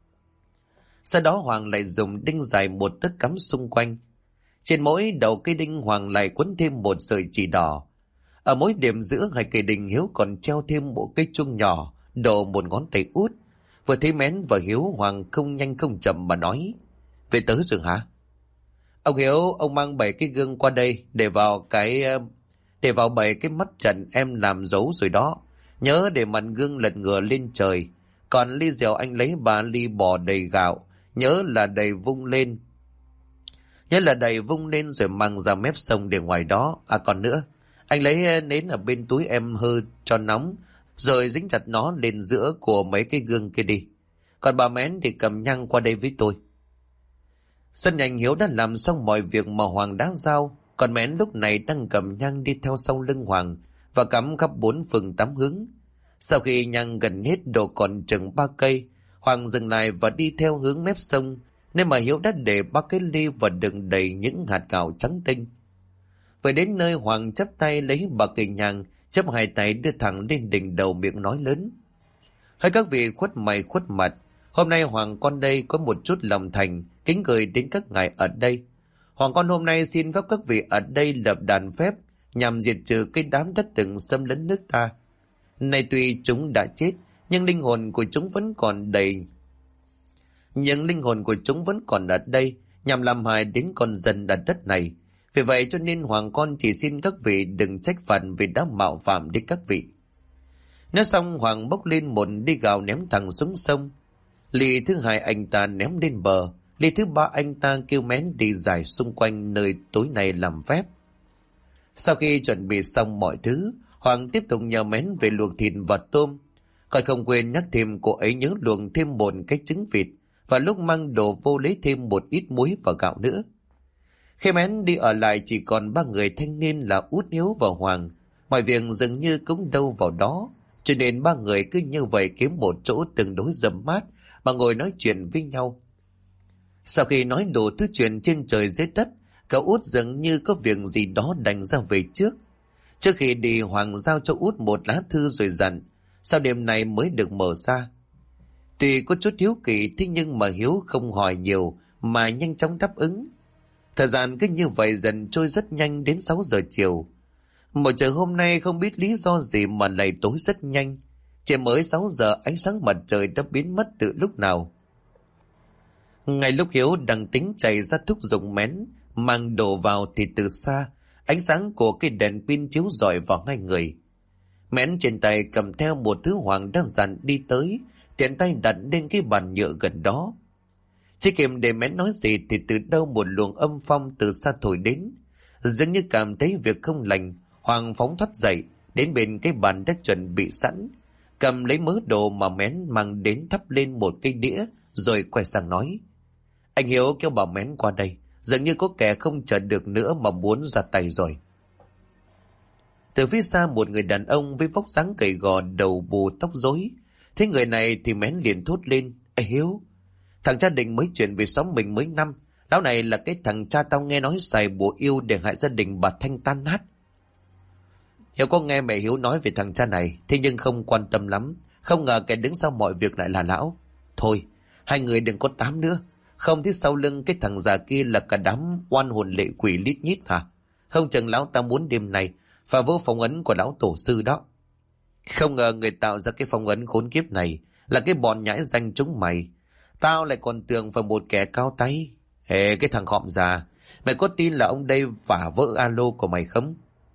Sau đó Hoàng lại dùng đinh dài một tấc cắm xung quanh. Trên mỗi đầu cây đinh Hoàng lại quấn thêm một sợi chỉ đỏ. Ở mỗi điểm giữa 2 cây đinh, Hiếu còn treo thêm một cây chuông nhỏ độ 1 ngón tay út. Vừa thấy Mén và Hiếu, Hoàng không nhanh không chậm mà nói: về tới rồi hả? Ông Hiếu, ông mang 7 cái gương qua đây để vào 7 cái mắt trận em làm dấu rồi đó. Nhớ để mặt gương lật ngửa lên trời. Còn ly rượu anh lấy 3 ly bò đầy gạo, nhớ là đầy vung lên. Rồi mang ra mép sông để ngoài đó. À còn nữa, anh lấy nến ở bên túi em hơ cho nóng, rồi dính chặt nó lên giữa của mấy cái gương kia đi. Còn bà Mén thì cầm nhang qua đây với tôi. Sân nhanh Hiếu đã làm xong mọi việc mà Hoàng đã giao, còn Mén lúc này đang cầm nhang đi theo sau lưng Hoàng và cắm khắp 4 phương 8 hướng. Sau khi nhang gần hết độ còn chừng 3 cây, Hoàng dừng lại và đi theo hướng mép sông, nơi mà Hiếu đã để 3 cái ly và đựng đầy những hạt gạo trắng tinh. Về đến nơi, Hoàng chắp tay lấy 3 cây nhang, chắp 2 tay đưa thẳng lên đỉnh đầu, miệng nói lớn: hỡi các vị khuất mày khuất mặt, hôm nay Hoàng con đây có một chút lòng thành kính gửi đến các ngài ở đây. Hoàng con hôm nay xin phép các vị ở đây lập đàn phép nhằm diệt trừ cái đám đã từng xâm lấn nước ta. Nay tuy chúng đã chết, nhưng linh hồn của chúng vẫn còn ở đây, nhằm làm hại đến con dân đất đất này. Vì vậy cho nên Hoàng con chỉ xin các vị đừng trách phạt vì đã mạo phạm đến các vị. Nói xong, Hoàng bốc lên một ly gạo ném thẳng xuống sông. Ly thứ 2 anh ta ném lên bờ, ly thứ 3 anh ta kêu Mén đi giải xung quanh nơi tối nay làm phép. Sau khi chuẩn bị xong mọi thứ, Hoàng tiếp tục nhờ Mén về luộc thịt và tôm, còn không quên nhắc thêm cô ấy nhớ luộc thêm 1 cái trứng vịt, và lúc mang đồ vô lấy thêm một ít muối và gạo nữa. Khi Mén đi ở lại chỉ còn 3 người thanh niên là Út, Hiếu và Hoàng. Mọi việc dường như cũng đâu vào đó, cho nên 3 người cứ như vậy kiếm một chỗ tương đối rậm mát mà ngồi nói chuyện với nhau. Sau khi nói đủ thứ chuyện trên trời dưới đất, Cậu út dường như có việc gì đó đành ra về trước. Trước khi đi, Hoàng giao cho út một lá thư rồi dặn sau đêm nay mới được mở ra. Tuy có chút hiếu kỳ, thế nhưng mà Hiếu không hỏi nhiều mà nhanh chóng đáp ứng. Thời gian cứ như vậy dần trôi rất nhanh, đến 6 giờ chiều. Một trời hôm nay không biết lý do gì mà lại tối rất nhanh. Chỉ mới 6 giờ ánh sáng mặt trời đã biến mất từ lúc nào. Ngay lúc Hiếu đang tính chạy ra thúc giục Mén mang đồ vào thì từ xa, ánh sáng của cây đèn pin chiếu rọi vào hai người. Mén trên tay cầm theo một thứ Hoàng đang dặn đi tới, tiện tay đặt lên cái bàn nhựa gần đó. Chỉ kịp để Mén nói gì thì từ đâu một luồng âm phong từ xa thổi đến. Dường như cảm thấy việc không lành, Hoàng phóng thoát dậy đến bên cái bàn đã chuẩn bị sẵn, cầm lấy mớ đồ mà Mén mang đến thắp lên một cây đĩa rồi quay sang nói: Anh Hiếu kêu bảo Mén qua đây, dường như có kẻ không chờ được nữa mà muốn ra tay rồi. Từ phía xa một người đàn ông với vóc dáng gầy gò, đầu bù tóc rối, thấy người này thì Mén liền thốt lên: Ê Hiếu, thằng cha Định mới chuyển về xóm mình mấy năm, lão này là cái thằng cha tao nghe nói xài bùa yêu để hại gia đình bà Thanh tan nát. Hiếu có nghe mẹ Hiếu nói về thằng cha này, thế nhưng không quan tâm lắm, không ngờ kẻ đứng sau mọi việc lại là lão. Thôi, hai người đừng có tám nữa, không thấy sau lưng cái thằng già kia là cả đám oan hồn lệ quỷ lít nhít hả? Không chừng lão ta muốn đêm này phá vỡ phong ấn của lão tổ sư đó. Không ngờ người tạo ra cái phong ấn khốn kiếp này là cái bọn nhãi danh chúng mày. Tao lại còn tưởng phải một kẻ cao tay. Ê, cái thằng khọm già, mày có tin là ông đây phá vỡ alo của mày không?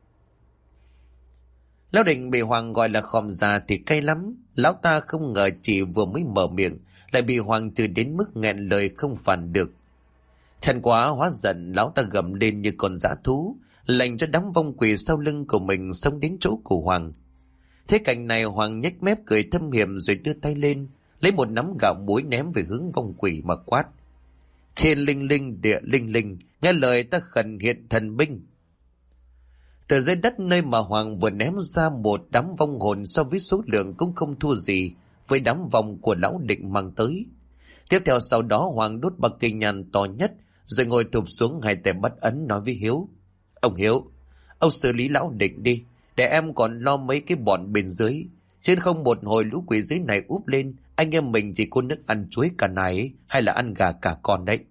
Lão Định bị Hoàng gọi là khòm già thì cay lắm. Lão ta không ngờ chỉ vừa mới mở miệng lại bị Hoàng chửi đến mức nghẹn lời không phản được. Thẹn quá hóa giận, lão ta gầm lên như con dã thú, lệnh cho đám vong quỷ sau lưng của mình xông đến chỗ của Hoàng. Thế cảnh này, Hoàng nhếch mép cười thâm hiểm rồi đưa tay lên lấy một nắm gạo muối ném về hướng vong quỷ mà quát: Thiên linh linh, địa linh linh, nghe lời ta khẩn hiện thần binh. Từ dưới đất nơi mà Hoàng vừa ném ra một đám vong hồn so với số lượng cũng không thua gì với đám vong của lão Định mang tới. Tiếp theo sau đó Hoàng đốt bạc cây nhàn to nhất rồi ngồi thụp xuống, hai tay bắt ấn nói với Hiếu: Ông Hiếu, ông xử lý lão Định đi, để em còn lo mấy cái bọn bên dưới. Trên không một hồi lũ quỷ dưới này úp lên, anh em mình chỉ có nước ăn chuối cả này hay là ăn gà cả con đấy.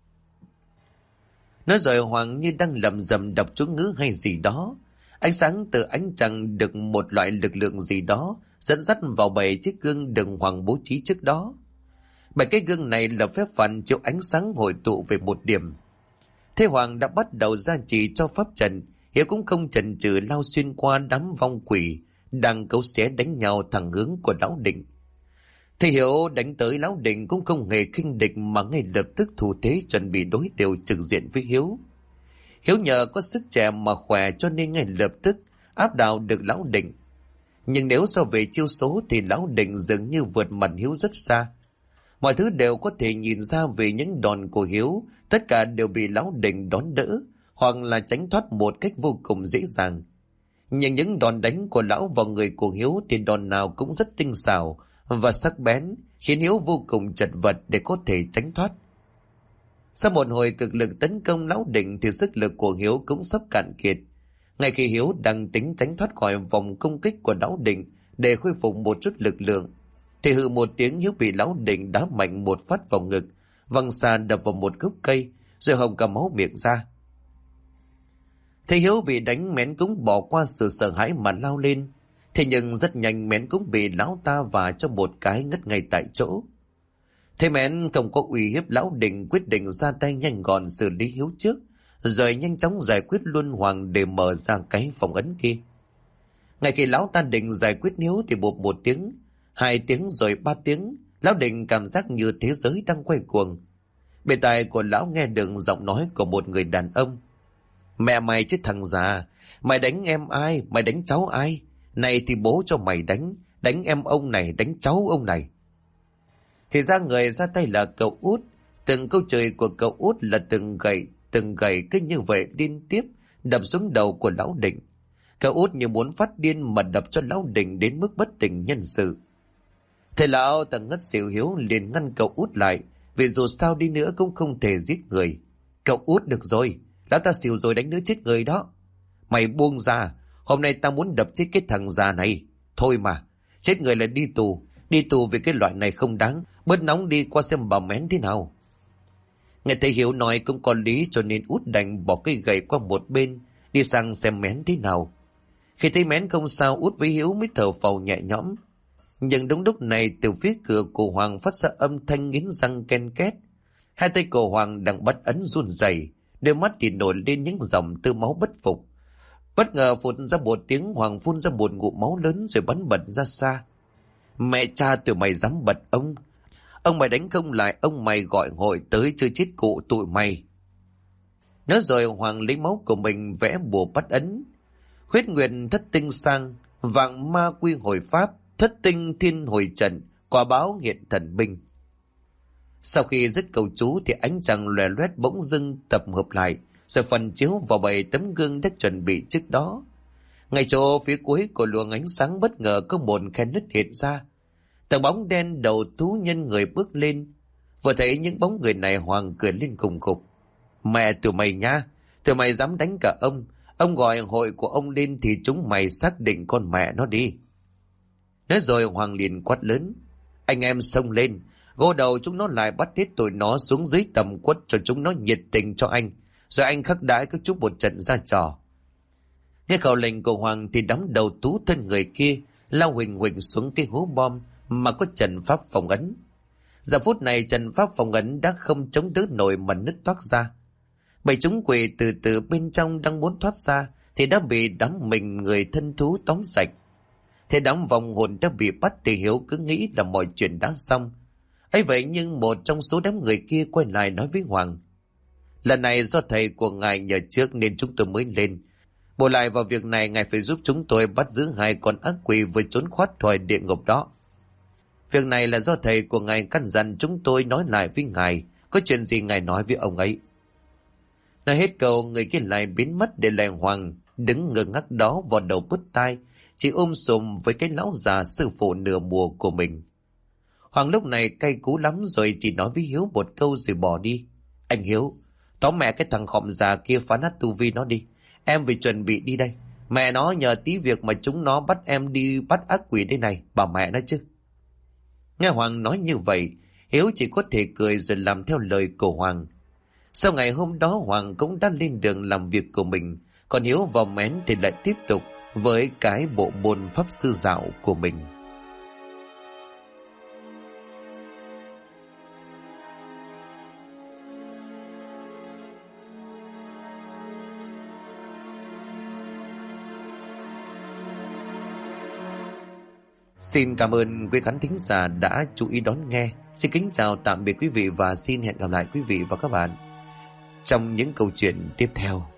Nói rồi Hoàng như đang lẩm rẩm đọc chú ngữ hay gì đó. Ánh sáng từ ánh trăng được một loại lực lượng gì đó dẫn dắt vào 7 chiếc gương được Hoàng bố trí trước đó. 7 cái gương này là phép phản chiếu ánh sáng hội tụ về một điểm. Thế Hoàng đã bắt đầu gia trì cho pháp trận. Hiếu cũng không chần chừ lao xuyên qua đám vong quỷ đang cấu xé đánh nhau thẳng hướng của lão Định. Thế Hiếu đánh tới, lão Định cũng không hề khinh địch mà ngay lập tức thủ thế chuẩn bị đối đều trực diện với Hiếu. Hiếu nhờ có sức trẻ mà khỏe cho nên ngay lập tức áp đảo được lão Định. Nhưng nếu so về chiêu số thì lão Định dường như vượt mặt Hiếu rất xa. Mọi thứ đều có thể nhìn ra về những đòn của Hiếu, tất cả đều bị lão Định đón đỡ hoặc là tránh thoát một cách vô cùng dễ dàng. Nhưng những đòn đánh của lão vào người của Hiếu thì đòn nào cũng rất tinh xảo và sắc bén, khiến Hiếu vô cùng chật vật để có thể tránh thoát. Sau một hồi cực lực tấn công lão Định thì sức lực của Hiếu cũng sắp cạn kiệt. Ngay khi Hiếu đang tính tránh thoát khỏi vòng công kích của lão Định để khôi phục một chút lực lượng, thì hừ một tiếng, Hiếu bị lão Định đá mạnh một phát vào ngực, văng xa đập vào một gốc cây, rồi hồng cả máu miệng ra. Thấy Hiếu bị đánh, Mén cũng bỏ qua sự sợ hãi mà lao lên. Thế nhưng rất nhanh Mén cũng bị lão ta vả cho một cái ngất ngay tại chỗ. Thế Mén không có uy hiếp lão Định, quyết định ra tay nhanh gọn xử lý Hiếu trước, rồi nhanh chóng giải quyết luôn Hoàng để mở ra cái phòng ấn kia. Ngay khi lão ta định giải quyết Hiếu thì bụp một tiếng, 2 tiếng rồi 3 tiếng, lão Định cảm giác như thế giới đang quay cuồng. Bên tai của lão nghe được giọng nói của một người đàn ông: Mẹ mày chứ thằng già, mày đánh em ai, mày đánh cháu ai? Này thì bố cho mày đánh em ông này, đánh cháu ông này. Thì ra người ra tay là cậu Út. Từng câu chửi của cậu Út là từng gậy cứ như vậy liên tiếp đập xuống đầu của lão Định. Cậu Út như muốn phát điên mà đập cho lão Định đến mức bất tỉnh nhân sự. Thầy lão ta ngất xỉu, Hiếu liền ngăn cậu Út lại, vì dù sao đi nữa cũng không thể giết người. Cậu Út được rồi, Lão ta xỉu rồi đánh đứa chết người đó. Mày buông ra, hôm nay tao muốn đập chết cái thằng già này. Thôi mà, chết người là đi tù vì cái loại này không đáng. Bớt nóng đi, qua xem bà Mén thế nào. Nghe thấy Hiếu nói cũng có lý, cho nên Út đành bỏ cây gậy qua một bên, đi sang xem Mén thế nào. Khi thấy Mén không sao, Út với Hiếu mới thở phào nhẹ nhõm. Nhưng đúng lúc này, từ phía cửa của Hoàng phát ra âm thanh nghiến răng ken két. Hai tay của Hoàng đang bắt ấn run rẩy, đôi mắt thì nổi lên những dòng tơ máu bất phục. Bất ngờ phụt ra một tiếng, Hoàng phun ra một ngụm máu lớn rồi bắn bật ra xa. Mẹ cha tụi mày dám bật ông. Ông mày đánh không lại, ông mày gọi hội tới chơi chết cụ tụi mày. Nói rồi Hoàng lấy máu của mình vẽ bùa bắt ấn. Huyết nguyệt thất tinh sang, vàng ma quy hồi pháp, thất tinh thiên hồi trận, quả báo hiện thần binh. Sau khi dứt câu chú thì ánh trăng lòe loét bỗng dưng tập hợp lại, rồi phần chiếu vào 7 tấm gương đã chuẩn bị trước đó. Ngay chỗ phía cuối của luồng ánh sáng bất ngờ có một khe nứt hiện ra. Tầng bóng đen đầu thú nhân người bước lên. Vừa thấy những bóng người này, Hoàng cười lên khùng khục. Mẹ tụi mày nha, tụi mày dám đánh cả ông. Ông gọi hội của ông lên thì chúng mày xác định con mẹ nó đi. Nói rồi Hoàng liền quát lớn. Anh em xông lên, gô đầu chúng nó lại, bắt hết tụi nó xuống dưới tầm quất cho chúng nó nhiệt tình cho anh. Rồi anh khắc đãi các chú một trận ra trò. Nghe khẩu lệnh của Hoàng thì đám đầu tú thân người kia lao huỳnh huỳnh xuống cái hố bom mà có trận pháp phòng ấn. Giờ phút này trận pháp phòng ấn đã không chống đỡ nổi mà nứt toác ra. Bảy chúng quỷ từ từ bên trong đang muốn thoát ra thì đã bị đám mình người thân thú tóm sạch. Thế đám vòng hồn đã bị bắt thì Hiếu cứ nghĩ là mọi chuyện đã xong. Ấy vậy nhưng một trong số đám người kia quay lại nói với Hoàng. Lần này do thầy của ngài nhờ trước nên chúng tôi mới lên. Bù lại vào việc này, ngài phải giúp chúng tôi bắt giữ 2 con ác quỷ vừa trốn thoát khỏi địa ngục đó. Việc này là do thầy của ngài căn dặn chúng tôi nói lại với ngài. Có chuyện gì ngài nói với ông ấy. Nói hết câu, người kia lại biến mất, để lại Hoàng đứng ngơ ngác đó, vào đầu bứt tai, chỉ sùm với cái lão già sư phụ nửa mùa của mình. Hoàng lúc này cay cú lắm rồi, chỉ nói với Hiếu một câu rồi bỏ đi. Anh Hiếu, tóm mẹ cái thằng khọm già kia, phá nát tu vi nó đi. Em phải chuẩn bị đi đây. Mẹ nó nhờ tí việc mà chúng nó bắt em đi bắt ác quỷ đây này, bảo mẹ nó chứ. Nghe Hoàng nói như vậy, Hiếu chỉ có thể cười rồi làm theo lời của Hoàng. Sau ngày hôm đó, Hoàng cũng đã lên đường làm việc của mình, còn Hiếu vào Mén thì lại tiếp tục với cái bộ môn pháp sư dạo của mình. Xin cảm ơn quý khán thính giả đã chú ý đón nghe. Xin kính chào tạm biệt quý vị và xin hẹn gặp lại quý vị và các bạn trong những câu chuyện tiếp theo.